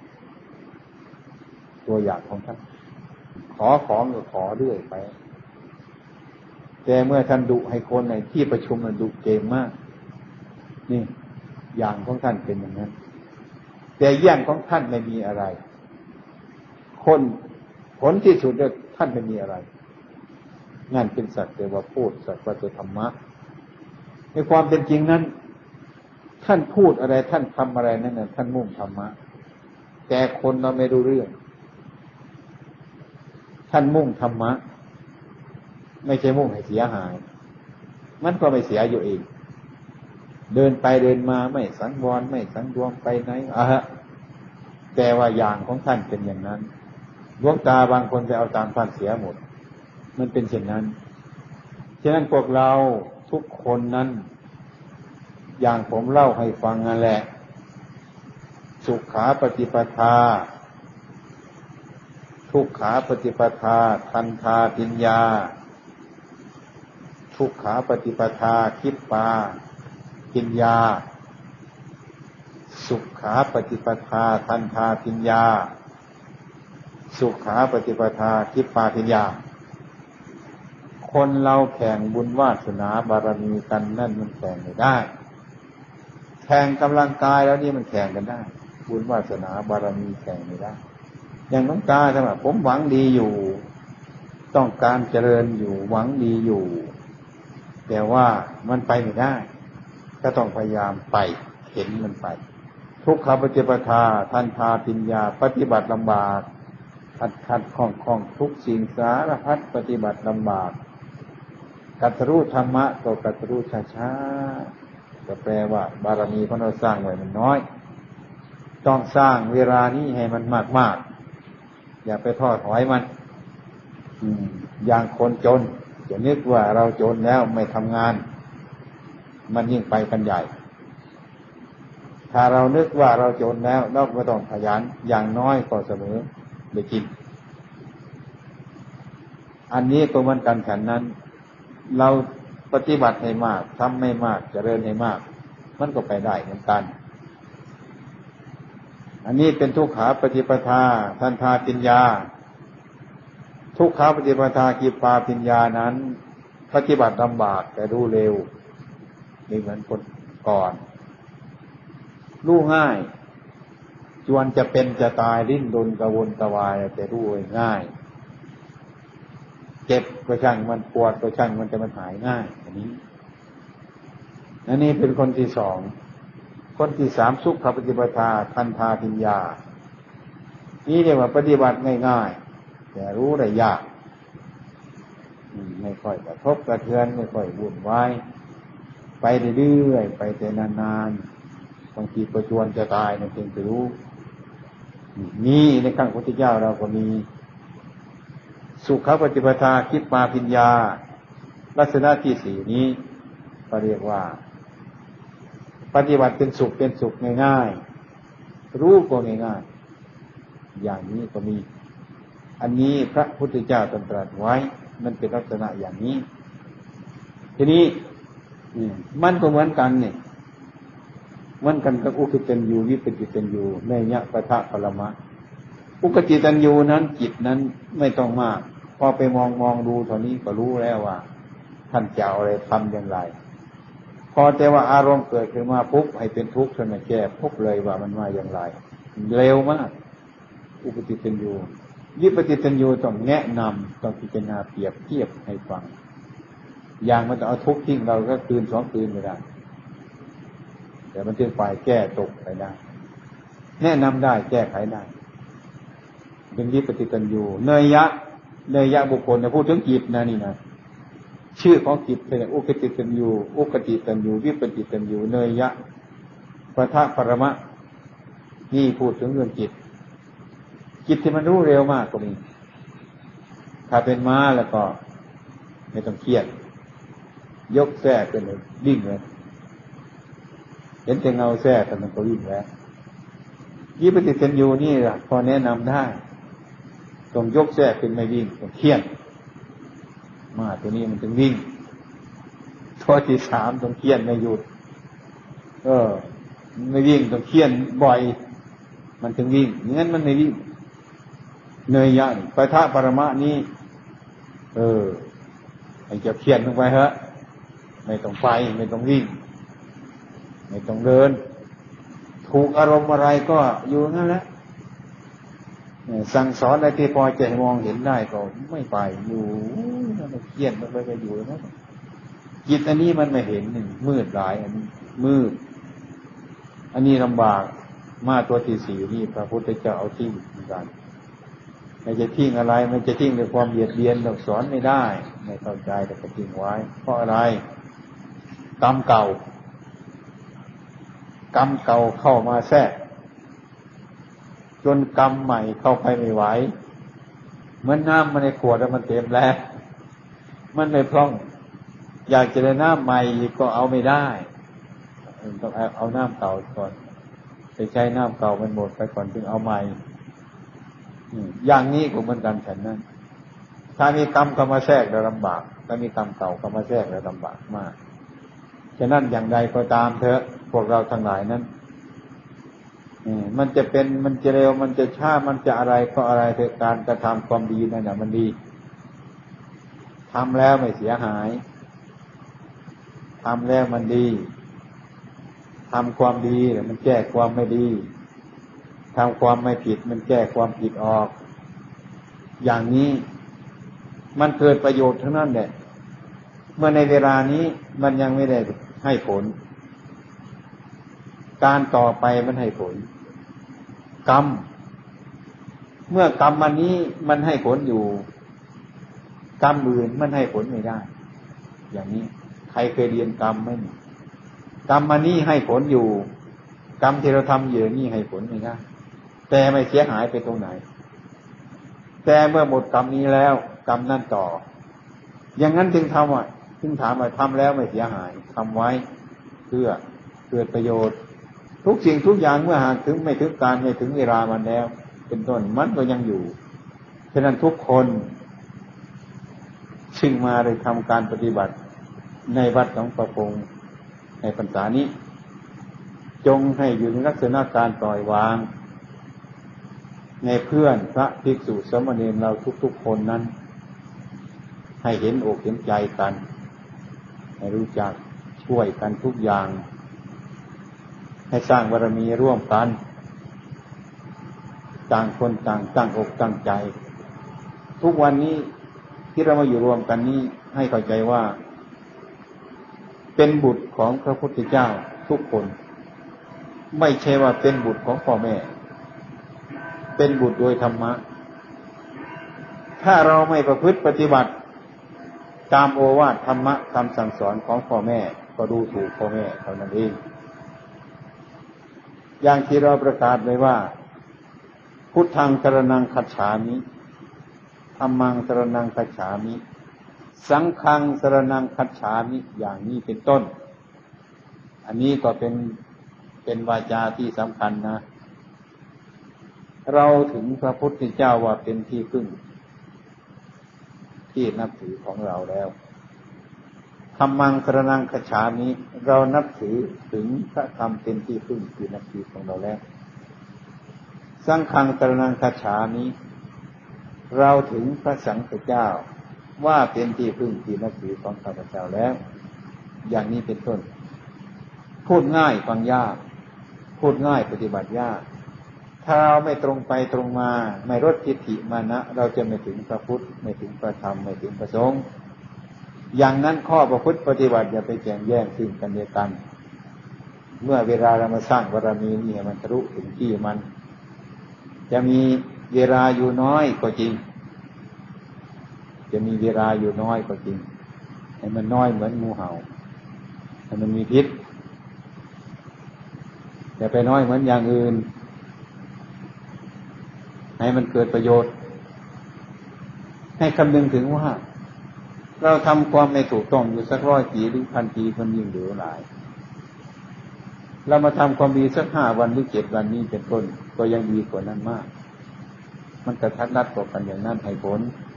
ตัวอย่างของท่านขอของก็ขอเรื่อยไปแต่เมื่อท่านดุให้คนในที่ประชุมมันดุเก่งมากนี่อย่างของท่านเป็นอย่างนั้นแต่เยี่ยงของท่านไม่มีอะไรคนผลที่สุดเนี่ยท่านไม่มีอะไรนั่นเป็นสัจแต่ว่าพูดสัจว่าจะธรรมะในความเป็นจริงนั้นท่านพูดอะไรท่านทำอะไรนั่นน่ะท่านมุ่งธรรมะแต่คนเราไม่รู้เรื่องท่านมุ่งธรรมะไม่ใช่มุ่งให้เสียหายมันก็ไม่เสียอยู่เองเดินไปเดินมาไม่สังวรไม่สังรวมไปไหนอ่ะฮะแต่ว่าอย่างของท่านเป็นอย่างนั้นดวงตาบางคนจะเอาตามท่านเสียหมดมันเป็นเช่นนั้นฉะนั้นพวกเราทุกคนนั้นอย่างผมเล่าให้ฟังนั่นแหละสุขาปฏิปทาทุกขาปฏิปทาทันทาปิญญาทุกขาปฏิปทาคิปปาปิญญาสุขาปฏิปทาทันทาปิญญาสุขาปฏิปทาคิปปาปิญญาคนเราแข่งบุญวาสนาบารมีกันนั่นมันแข่งไม่ได้แข่งกำลังกายแล้วนี่มันแข่งกันได้บุญวาสนาบารมีแข่งไม่ได้อย่างน้องตาใช่ไหมผมหวังดีอยู่ต้องการเจริญอยู่หวังดีอยู่แต่ว่ามันไปไม่ได้ก็ต้องพยายามไปเห็นมันไปทุกขปฏิปทาทันทาปิญญาปฏิบัติลำบากขัดขัดข้องข้องทุกสิ่งสารพัดปฏิบัติลำบากกัตรู้ธรรมะก็กัตรู้ช้าๆก็แปลว่าบารมีของเราสร้างไว้มันน้อยต้องสร้างเวลานี้ให้มันมากๆอย่าไปทอดถอยมันอย่างคนจนจะนึกว่าเราจนแล้วไม่ทำงานมันยิ่งไปกันใหญ่ถ้าเรานึกว่าเราจนแล้วเราก็ต้องขยันอย่างน้อยก็เสมอได้กินอันนี้ก็เหมือนกันฉันนั้นเราปฏิบัติให้มากทำไม่มากเจริญให้มากมันก็ไปได้เหมือนกันอันนี้เป็นทุกขาปฏิปทาทันทาปัญญาทุกขาปฏิปทากิปาปัญญานั้นปฏิบัติลำบากแต่รู้เร็วนี่เหมือนคนก่อนรู้ง่ายจวนจะเป็นจะตายดิ้นรนกระวนกระวายแต่รู้ง่ายเจ็บก็ช่างมันปวดก็ช่างมันจะมันหายง่ายอันนี้อันนี้เป็นคนที่สองคนที่สามสุขปฏิปทาทันทาปัญญานี่เรียกว่าปฏิบัติง่ายๆแต่รู้ได้ยากไม่ค่อยกระทบกระเทือนไม่ค่อยวุ่นวายไปเรื่อยๆไปแต่นานๆบางทีประชวนจะตายมันเพียงแต่รู้นี่ในขั้งพุทธเจ้าเราก็มีสุขปฏิปทาคิดมาปัญญาลักษณะที่สี่นี้ก็เรียกว่าปฏิบัติเป็นสุขเป็นสุขง่ายๆรู้ก็ง่ายๆอย่างนี้ก็มีอันนี้พระพุทธเจ้าตรัสไว้มันเป็นลักษณะอย่างนี้ทีนี้มันก็เหมือนกันเนี่ยเหมือนกันกับอุคติตัญญูวิปจิตัญญูเนยยะปะทะปรมะอุคติตัญญูนั้นจิตนั้นไม่ต้องมากพอไปมองมองดูเท่านี้ก็รู้แล้วว่าท่านจะเอาอะไรทำอย่างไรพอแต่ว่าอารมณ์เกิดขึ้นมาปุ๊บให้เป็นทุกข์ท่านแก้ปุ๊บเลยว่ามันมาอย่างไรเร็วมากอุคติตัญญูวิปจิตัญญูต้องแนะนำต้องพิจารณาเปรียบเทียบให้ฟังอย่างมันจะเอาทุกข์ทิ้งเราก็คืนสองคืนไม่ได้แต่มันถึงฝ่ายแก้ตกไปได้แนะนำได้แก้ไขได้เป็นวิปจิตัญญูเนยยะเนยยะบุคคลเนี่ยพูดถึงจิตนะนี่นะชื่อของจิตเป็นอุคติตัญญูอุคติตัญญูวิปจิตัญญูเนยยะปะทะปรมะนี่พูดถึงเรื่องจิตจิตที่มันรู้เร็วมากกว่านี้ถ้าเป็นม้าแล้วก็ไม่ต้องเครียดยกแส้เป็นวิ่งเลยเห็นแต่เงาแส้แต่มันก็วิ่งแล้ววิปจิตัญญูนี่ล่ะพอแนะนำได้ต้องยกแส้เป็นไม่วิ่งต้องเครียดม้าตัวนี้มันถึงวิ่งตัวที่สามต้องเครียดไม่หยุดเออไม่วิ่งต้องเครียดบ่อยมันถึงวิ่งงั้นมันไม่วิ่งเนยยะปะทะปรมะนี้เออให้จะเครียดลงไปเถอะไม่ต้องไปไม่ต้องวิ่งไม่ต้องเดินถูกอารมณ์อะไรก็อยู่นั่นแหละสั่งสอนอะไรที่พอจะมองเห็นได้ก็ไม่ไปอยู่มันเครียดมันไปก็อยู่นั่นจิตอันนี้มันไม่เห็นมืดหลายอันนี้มืดอันนี้ลำบากมาตัวที่สี่นี่พระพุทธเจ้าเอาทิ้งเหมือนกันไม่จะทิ้งอะไรมันจะทิ้งด้วยความเบียดเบียนเราสอนไม่ได้ไม่เข้าใจแต่ก็ทิ้งไว้เพราะอะไรกรรมเก่ากรรมเก่าเข้ามาแทรกจนกรรมใหม่เข้าไปไม่ไหวเหมือนน้ำมันในขวดแล้วมันเต็มแล้วมันไม่พร่องอยากจะได้น้ำใหม่ก็เอาไม่ได้ต้องเอาน้ำเก่าก่อนไปใช้น้ำเก่ามันหมดไปก่อนถึงเอาใหม่อย่างนี้ก็เหมือนกันฉันนั้นถ้ามีกรรมเข้ามาแทรกแล้วลำบากถ้ามีกรรมเก่าเข้ามาแทรกแล้วลำบากมากฉะนั้นอย่างใดก็ตามเถอะพวกเราทั้งหลายนั้นมันจะเป็นมันจะเร็วมันจะช้ามันจะอะไรก็อะไรเถอะการกระทำความดีนั่นน่ะมันดีทำแล้วไม่เสียหายทำแล้วมันดีทำความดีมันแก้ความไม่ดีทำความไม่ผิดมันแก้ความผิดออกอย่างนี้มันเกิดประโยชน์ทั้งนั้นแหละเมื่อในเวลานี้มันยังไม่ได้ให้ผลการต่อไปมันให้ผลกรรมเมื่อกรรมอันนี้มันให้ผลอยู่กรรมอื่นมันให้ผลไม่ได้อย่างนี้ใครเคยเรียนกรรมไหมกรรมอันนี้ให้ผลอยู่กรรมที่เราทำอยู่นี่ให้ผลไม่ได้แต่ไม่เสียหายไปตรงไหนแต่เมื่อหมดกรรมนี้แล้วกรรมนั่นต่ออย่างนั้นจึงทำอ่ะจึงถามว่าทำแล้วไม่เสียหายทำไว้เพื่อเกิดประโยชน์ทุกสิ่งทุกอย่างเมื่อหากถึงไม่ถึงการไม่ถึงเวลามันแล้วเป็นต้นมันก็ยังอยู่ฉะนั้นทุกคนซึ่งมาได้ทำการปฏิบัติในวัดหนองประพงในพรรษานี้จงให้อยู่ในลักษณะการปล่อยวางในเพื่อนพระภิกษุสามเณรเราทุกๆคนนั้นให้เห็นอกเห็นใจกันให้รู้จักช่วยกันทุกอย่างให้สร้างบารมีร่วมกันต่างคนต่างตั้งอกตั้งใจทุกวันนี้ที่เรามาอยู่รวมกันนี้ให้เข้าใจว่าเป็นบุตรของพระพุทธเจ้าทุกคนไม่ใช่ว่าเป็นบุตรของพ่อแม่เป็นบุตรโดยธรรมะถ้าเราไม่ประพฤติปฏิบัติตามโอวาทธรรมะคำสั่งสอนของพ่อแม่ก็ดูถูกพ่อแม่เท่านั้นเองอย่างที่เราประกาศไว้ว่าพุทธังสรณังคัจฉามิธัมมังสรณังคัจฉามิสังฆังสรณังคัจฉามิอย่างนี้เป็นต้นอันนี้ก็เป็นเป็นวาจาที่สำคัญนะเราถึงพระพุทธเจ้าว่าเป็นที่พึ่งที่นับถือของเราแล้วธัมมังสรณังคัจฉามิเรานับถือถึงพระธรรมเป็นที่พึ่งที่นับถือของเราแล้วสังฆังสรณังคัจฉามิเราถึงพระสังฆเจ้าว่าเป็นที่พึ่งที่นับถือของข้าพเจ้าแล้วอย่างนี้เป็นต้นพูดง่ายฟังยากพูดง่ายปฏิบัติยากถ้าเราไม่ตรงไปตรงมาไม่ลดทิฏฐิมานะเราจะไม่ถึงพระพุทธไม่ถึงพระธรรมไม่ถึงพระสงฆ์อย่างนั้นข้อประพฤติปฏิบัติอย่าไปแข่งแย่งซึ่งกันและกันเมื่อเวลาเรามาสร้างบารมีนี่มันทะลุถึงที่มันจะมีเวลาอยู่น้อยก็จริงจะมีเวลาอยู่น้อยก็จริงให้มันน้อยเหมือนงูเห่าให้มันมีพิษอย่าไปน้อยเหมือนอย่างอื่นให้มันเกิดประโยชน์ให้คำนึงถึงว่าเราทำความไม่ถูกต้องอยู่สักร้อยปีหรือพันปีมันยิ่งเหลือหลายเรามาทำความดีสักห้าวันหรือเจ็ดวันนี้เป็นต้นก็ยังดีกว่านั้นมากมันกระทัดรัดกว่ากันอย่างนั้นให้ผล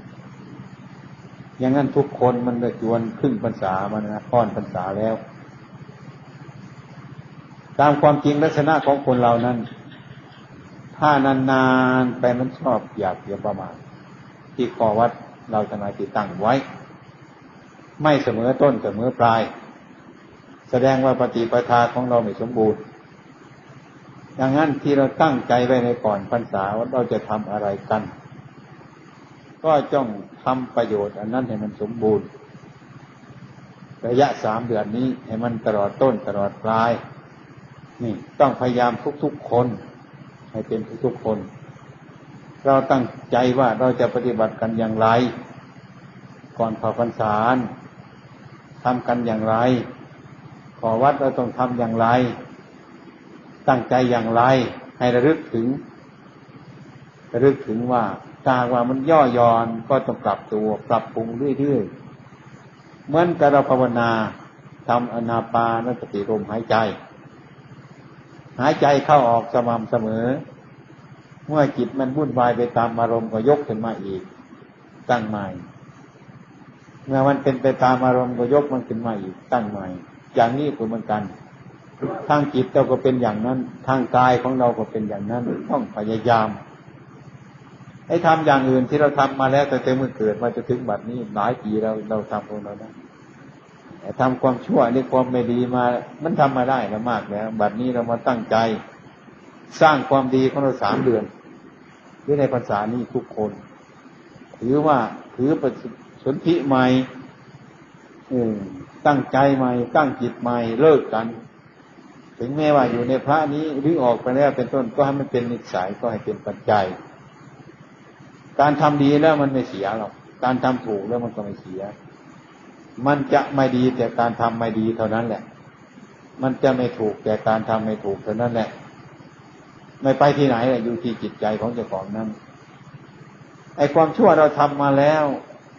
อย่างนั้นทุกคนมันได้จวนขึ้นพรรษามันนะค่อนพรรษาแล้วตามความจริงลักษณะของคนเรานั้นถ้านานๆไปมันชอบอยากเกี่ยวประมาณที่ข้อวัดเราทนายติดตั้งไว้ไม่เสมอต้นเสมอปลายแสดงว่าปฏิปทาของเราไม่สมบูรณ์ดังนั้นที่เราตั้งใจไว้ในก่อนพรรษาว่าเราจะทำอะไรกันก็จ้องทำประโยชน์อันนั้นให้มันสมบูรณ์ระยะสามเดือนนี้ให้มันตลอดต้นตลอดปลายนี่ต้องพยายามทุกๆคนให้เป็นทุกๆคนเราตั้งใจว่าเราจะปฏิบัติกันอย่างไรก่อนเข้าพรรษาทำกันอย่างไรขอวัดเราต้องทำอย่างไรตั้งใจอย่างไรให้ระลึกถึงระลึกถึงว่าถ้าว่ามันย่อหย่อนก็ต้องปรับตัวปรับปรุงเรื่อยๆเหมือนกับเราภาวนาทำอานาปานสติลมหายใจหายใจเข้าออกสม่ำเสมอเมื่อจิตมันวุ่นวายไปตามอารมณ์ก็ยกขึ้นมาอีกตั้งใหม่เมื่อมันเป็นไปตามอารมณ์ก็ยกมันขึ้นมาอีกตั้งใหม่อย่างนี้ก็เหมือนกันทางจิตเราก็เป็นอย่างนั้นทางกายของเราก็เป็นอย่างนั้นต้องพยายามให้ทำอย่างอื่นที่เราทำมาแล้วแต่เมื่อเกิดมาจะถึงบัดนี้หลายปีเราเราทำของเราได้แต่ทำความชั่วนี่ความไม่ดีมามันทำมาได้แล้วมากแล้วบัดนี้เรามาตั้งใจสร้างความดีของเราสามเดือนหรือในพรรษานี้ทุกคนถือว่าถือปฏิสนธิใหม่ตั้งใจใหม่ตั้งจิตใหม่เลิกกันถึงแม้ว่าอยู่ในพระนี้หรือออกไปแล้วเป็นต้นก็ให้มันเป็นนิสัยก็ให้เป็นปัจจัยการทำดีแล้วมันไม่เสียหรอกการทำถูกแล้วมันก็ไม่เสียมันจะไม่ดีแต่การทำไม่ดีเท่านั้นแหละมันจะไม่ถูกแต่การทำไม่ถูกเท่านั้นแหละไม่ไปที่ไหนเลยอยู่ที่จิตใจของเจ้าของนั้นไอ้ความชั่วเราทำมาแล้ว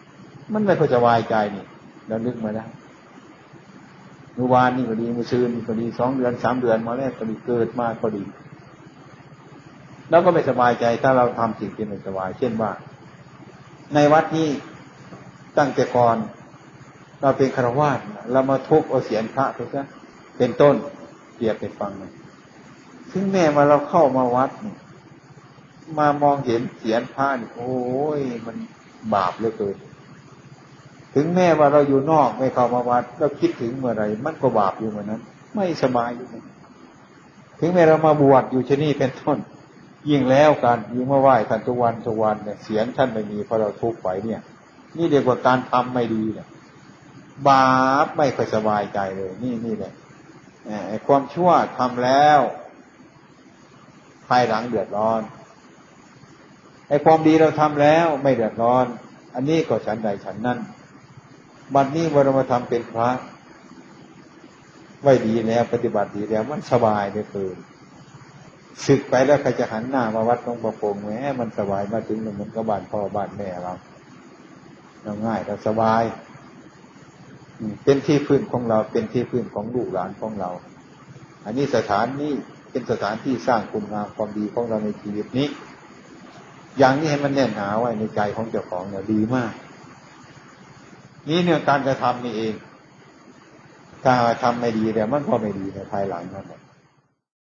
มันไม่ค่อยสบายใจนี่เรานึกมาได้เมื่อวานนี่ก็ดีเมื่อคืนนี่ก็ดีสองเดือนสามเดือนมาแล้วก็ดีเกิดมาก็ดีแล้วก็ไม่สบายใจถ้าเราทำสิ่งที่ไม่สบายเช่นว่าในวัดนี้ตั้งแต่ก่อนเราเป็นฆราวาสเรามาทุบเอาเศียรพระไปซะเป็นต้นเปรียบไปฟังเลยถึงแม้ว่าเราเข้ามาวัดมามองเห็นเศียรพระนี่โอ้ยมันบาปเหลือเกินถึงแม้ว่าเราอยู่นอกไม่เข้ามาวัดเราคิดถึงเมื่อไรมันก็บาปอยู่เหมือนนั้นไม่สบายอยู่ถึงแม้เรามาบวชอยู่ที่นี่เป็นต้นยิ่งแล้วกันยิ่งมาไหว้ท่านทุกวันทุกวันเนี่ยเสียงท่านไม่มีเพราะเราทุกข์ไปเนี่ยนี่เรียกว่าการทำไม่ดีเนี่ยบาปไม่ค่อยสบายใจเลยนี่นี่แหละไอ้ความชั่วทำแล้วภายหลังเดือดร้อนไอ้ความดีเราทำแล้วไม่เดือดร้อนอันนี้ก็ฉันใดฉันนั่นบัดนี้วรมธรรมเป็นพระไว้ดีแล้วปฏิบัติดีแล้วมันสบายเหลือเกินศึกไปแล้วใครจะหันหน้ามาวัดหลวงพ่อโป่งแหมมันสบายมาถึงเหมือนกับบ้านพ่อบ้านแม่เราเราง่ายเราสบายเป็นที่พึ่งของเราเป็นที่พึ่งของลูกหลานของเราอันนี้สถานนี้เป็นสถานที่สร้างคุณงามความดีของเราในชีวิตนี้อย่างนี้ให้มันแน่นหนาไว้ในใจของเจ้าของเนี่ยดีมากนี่เนี่ยการกระทำนี่เองถ้าทำไม่ดีแต่มันก็ไม่ดีในภายหลังนั่นแหละ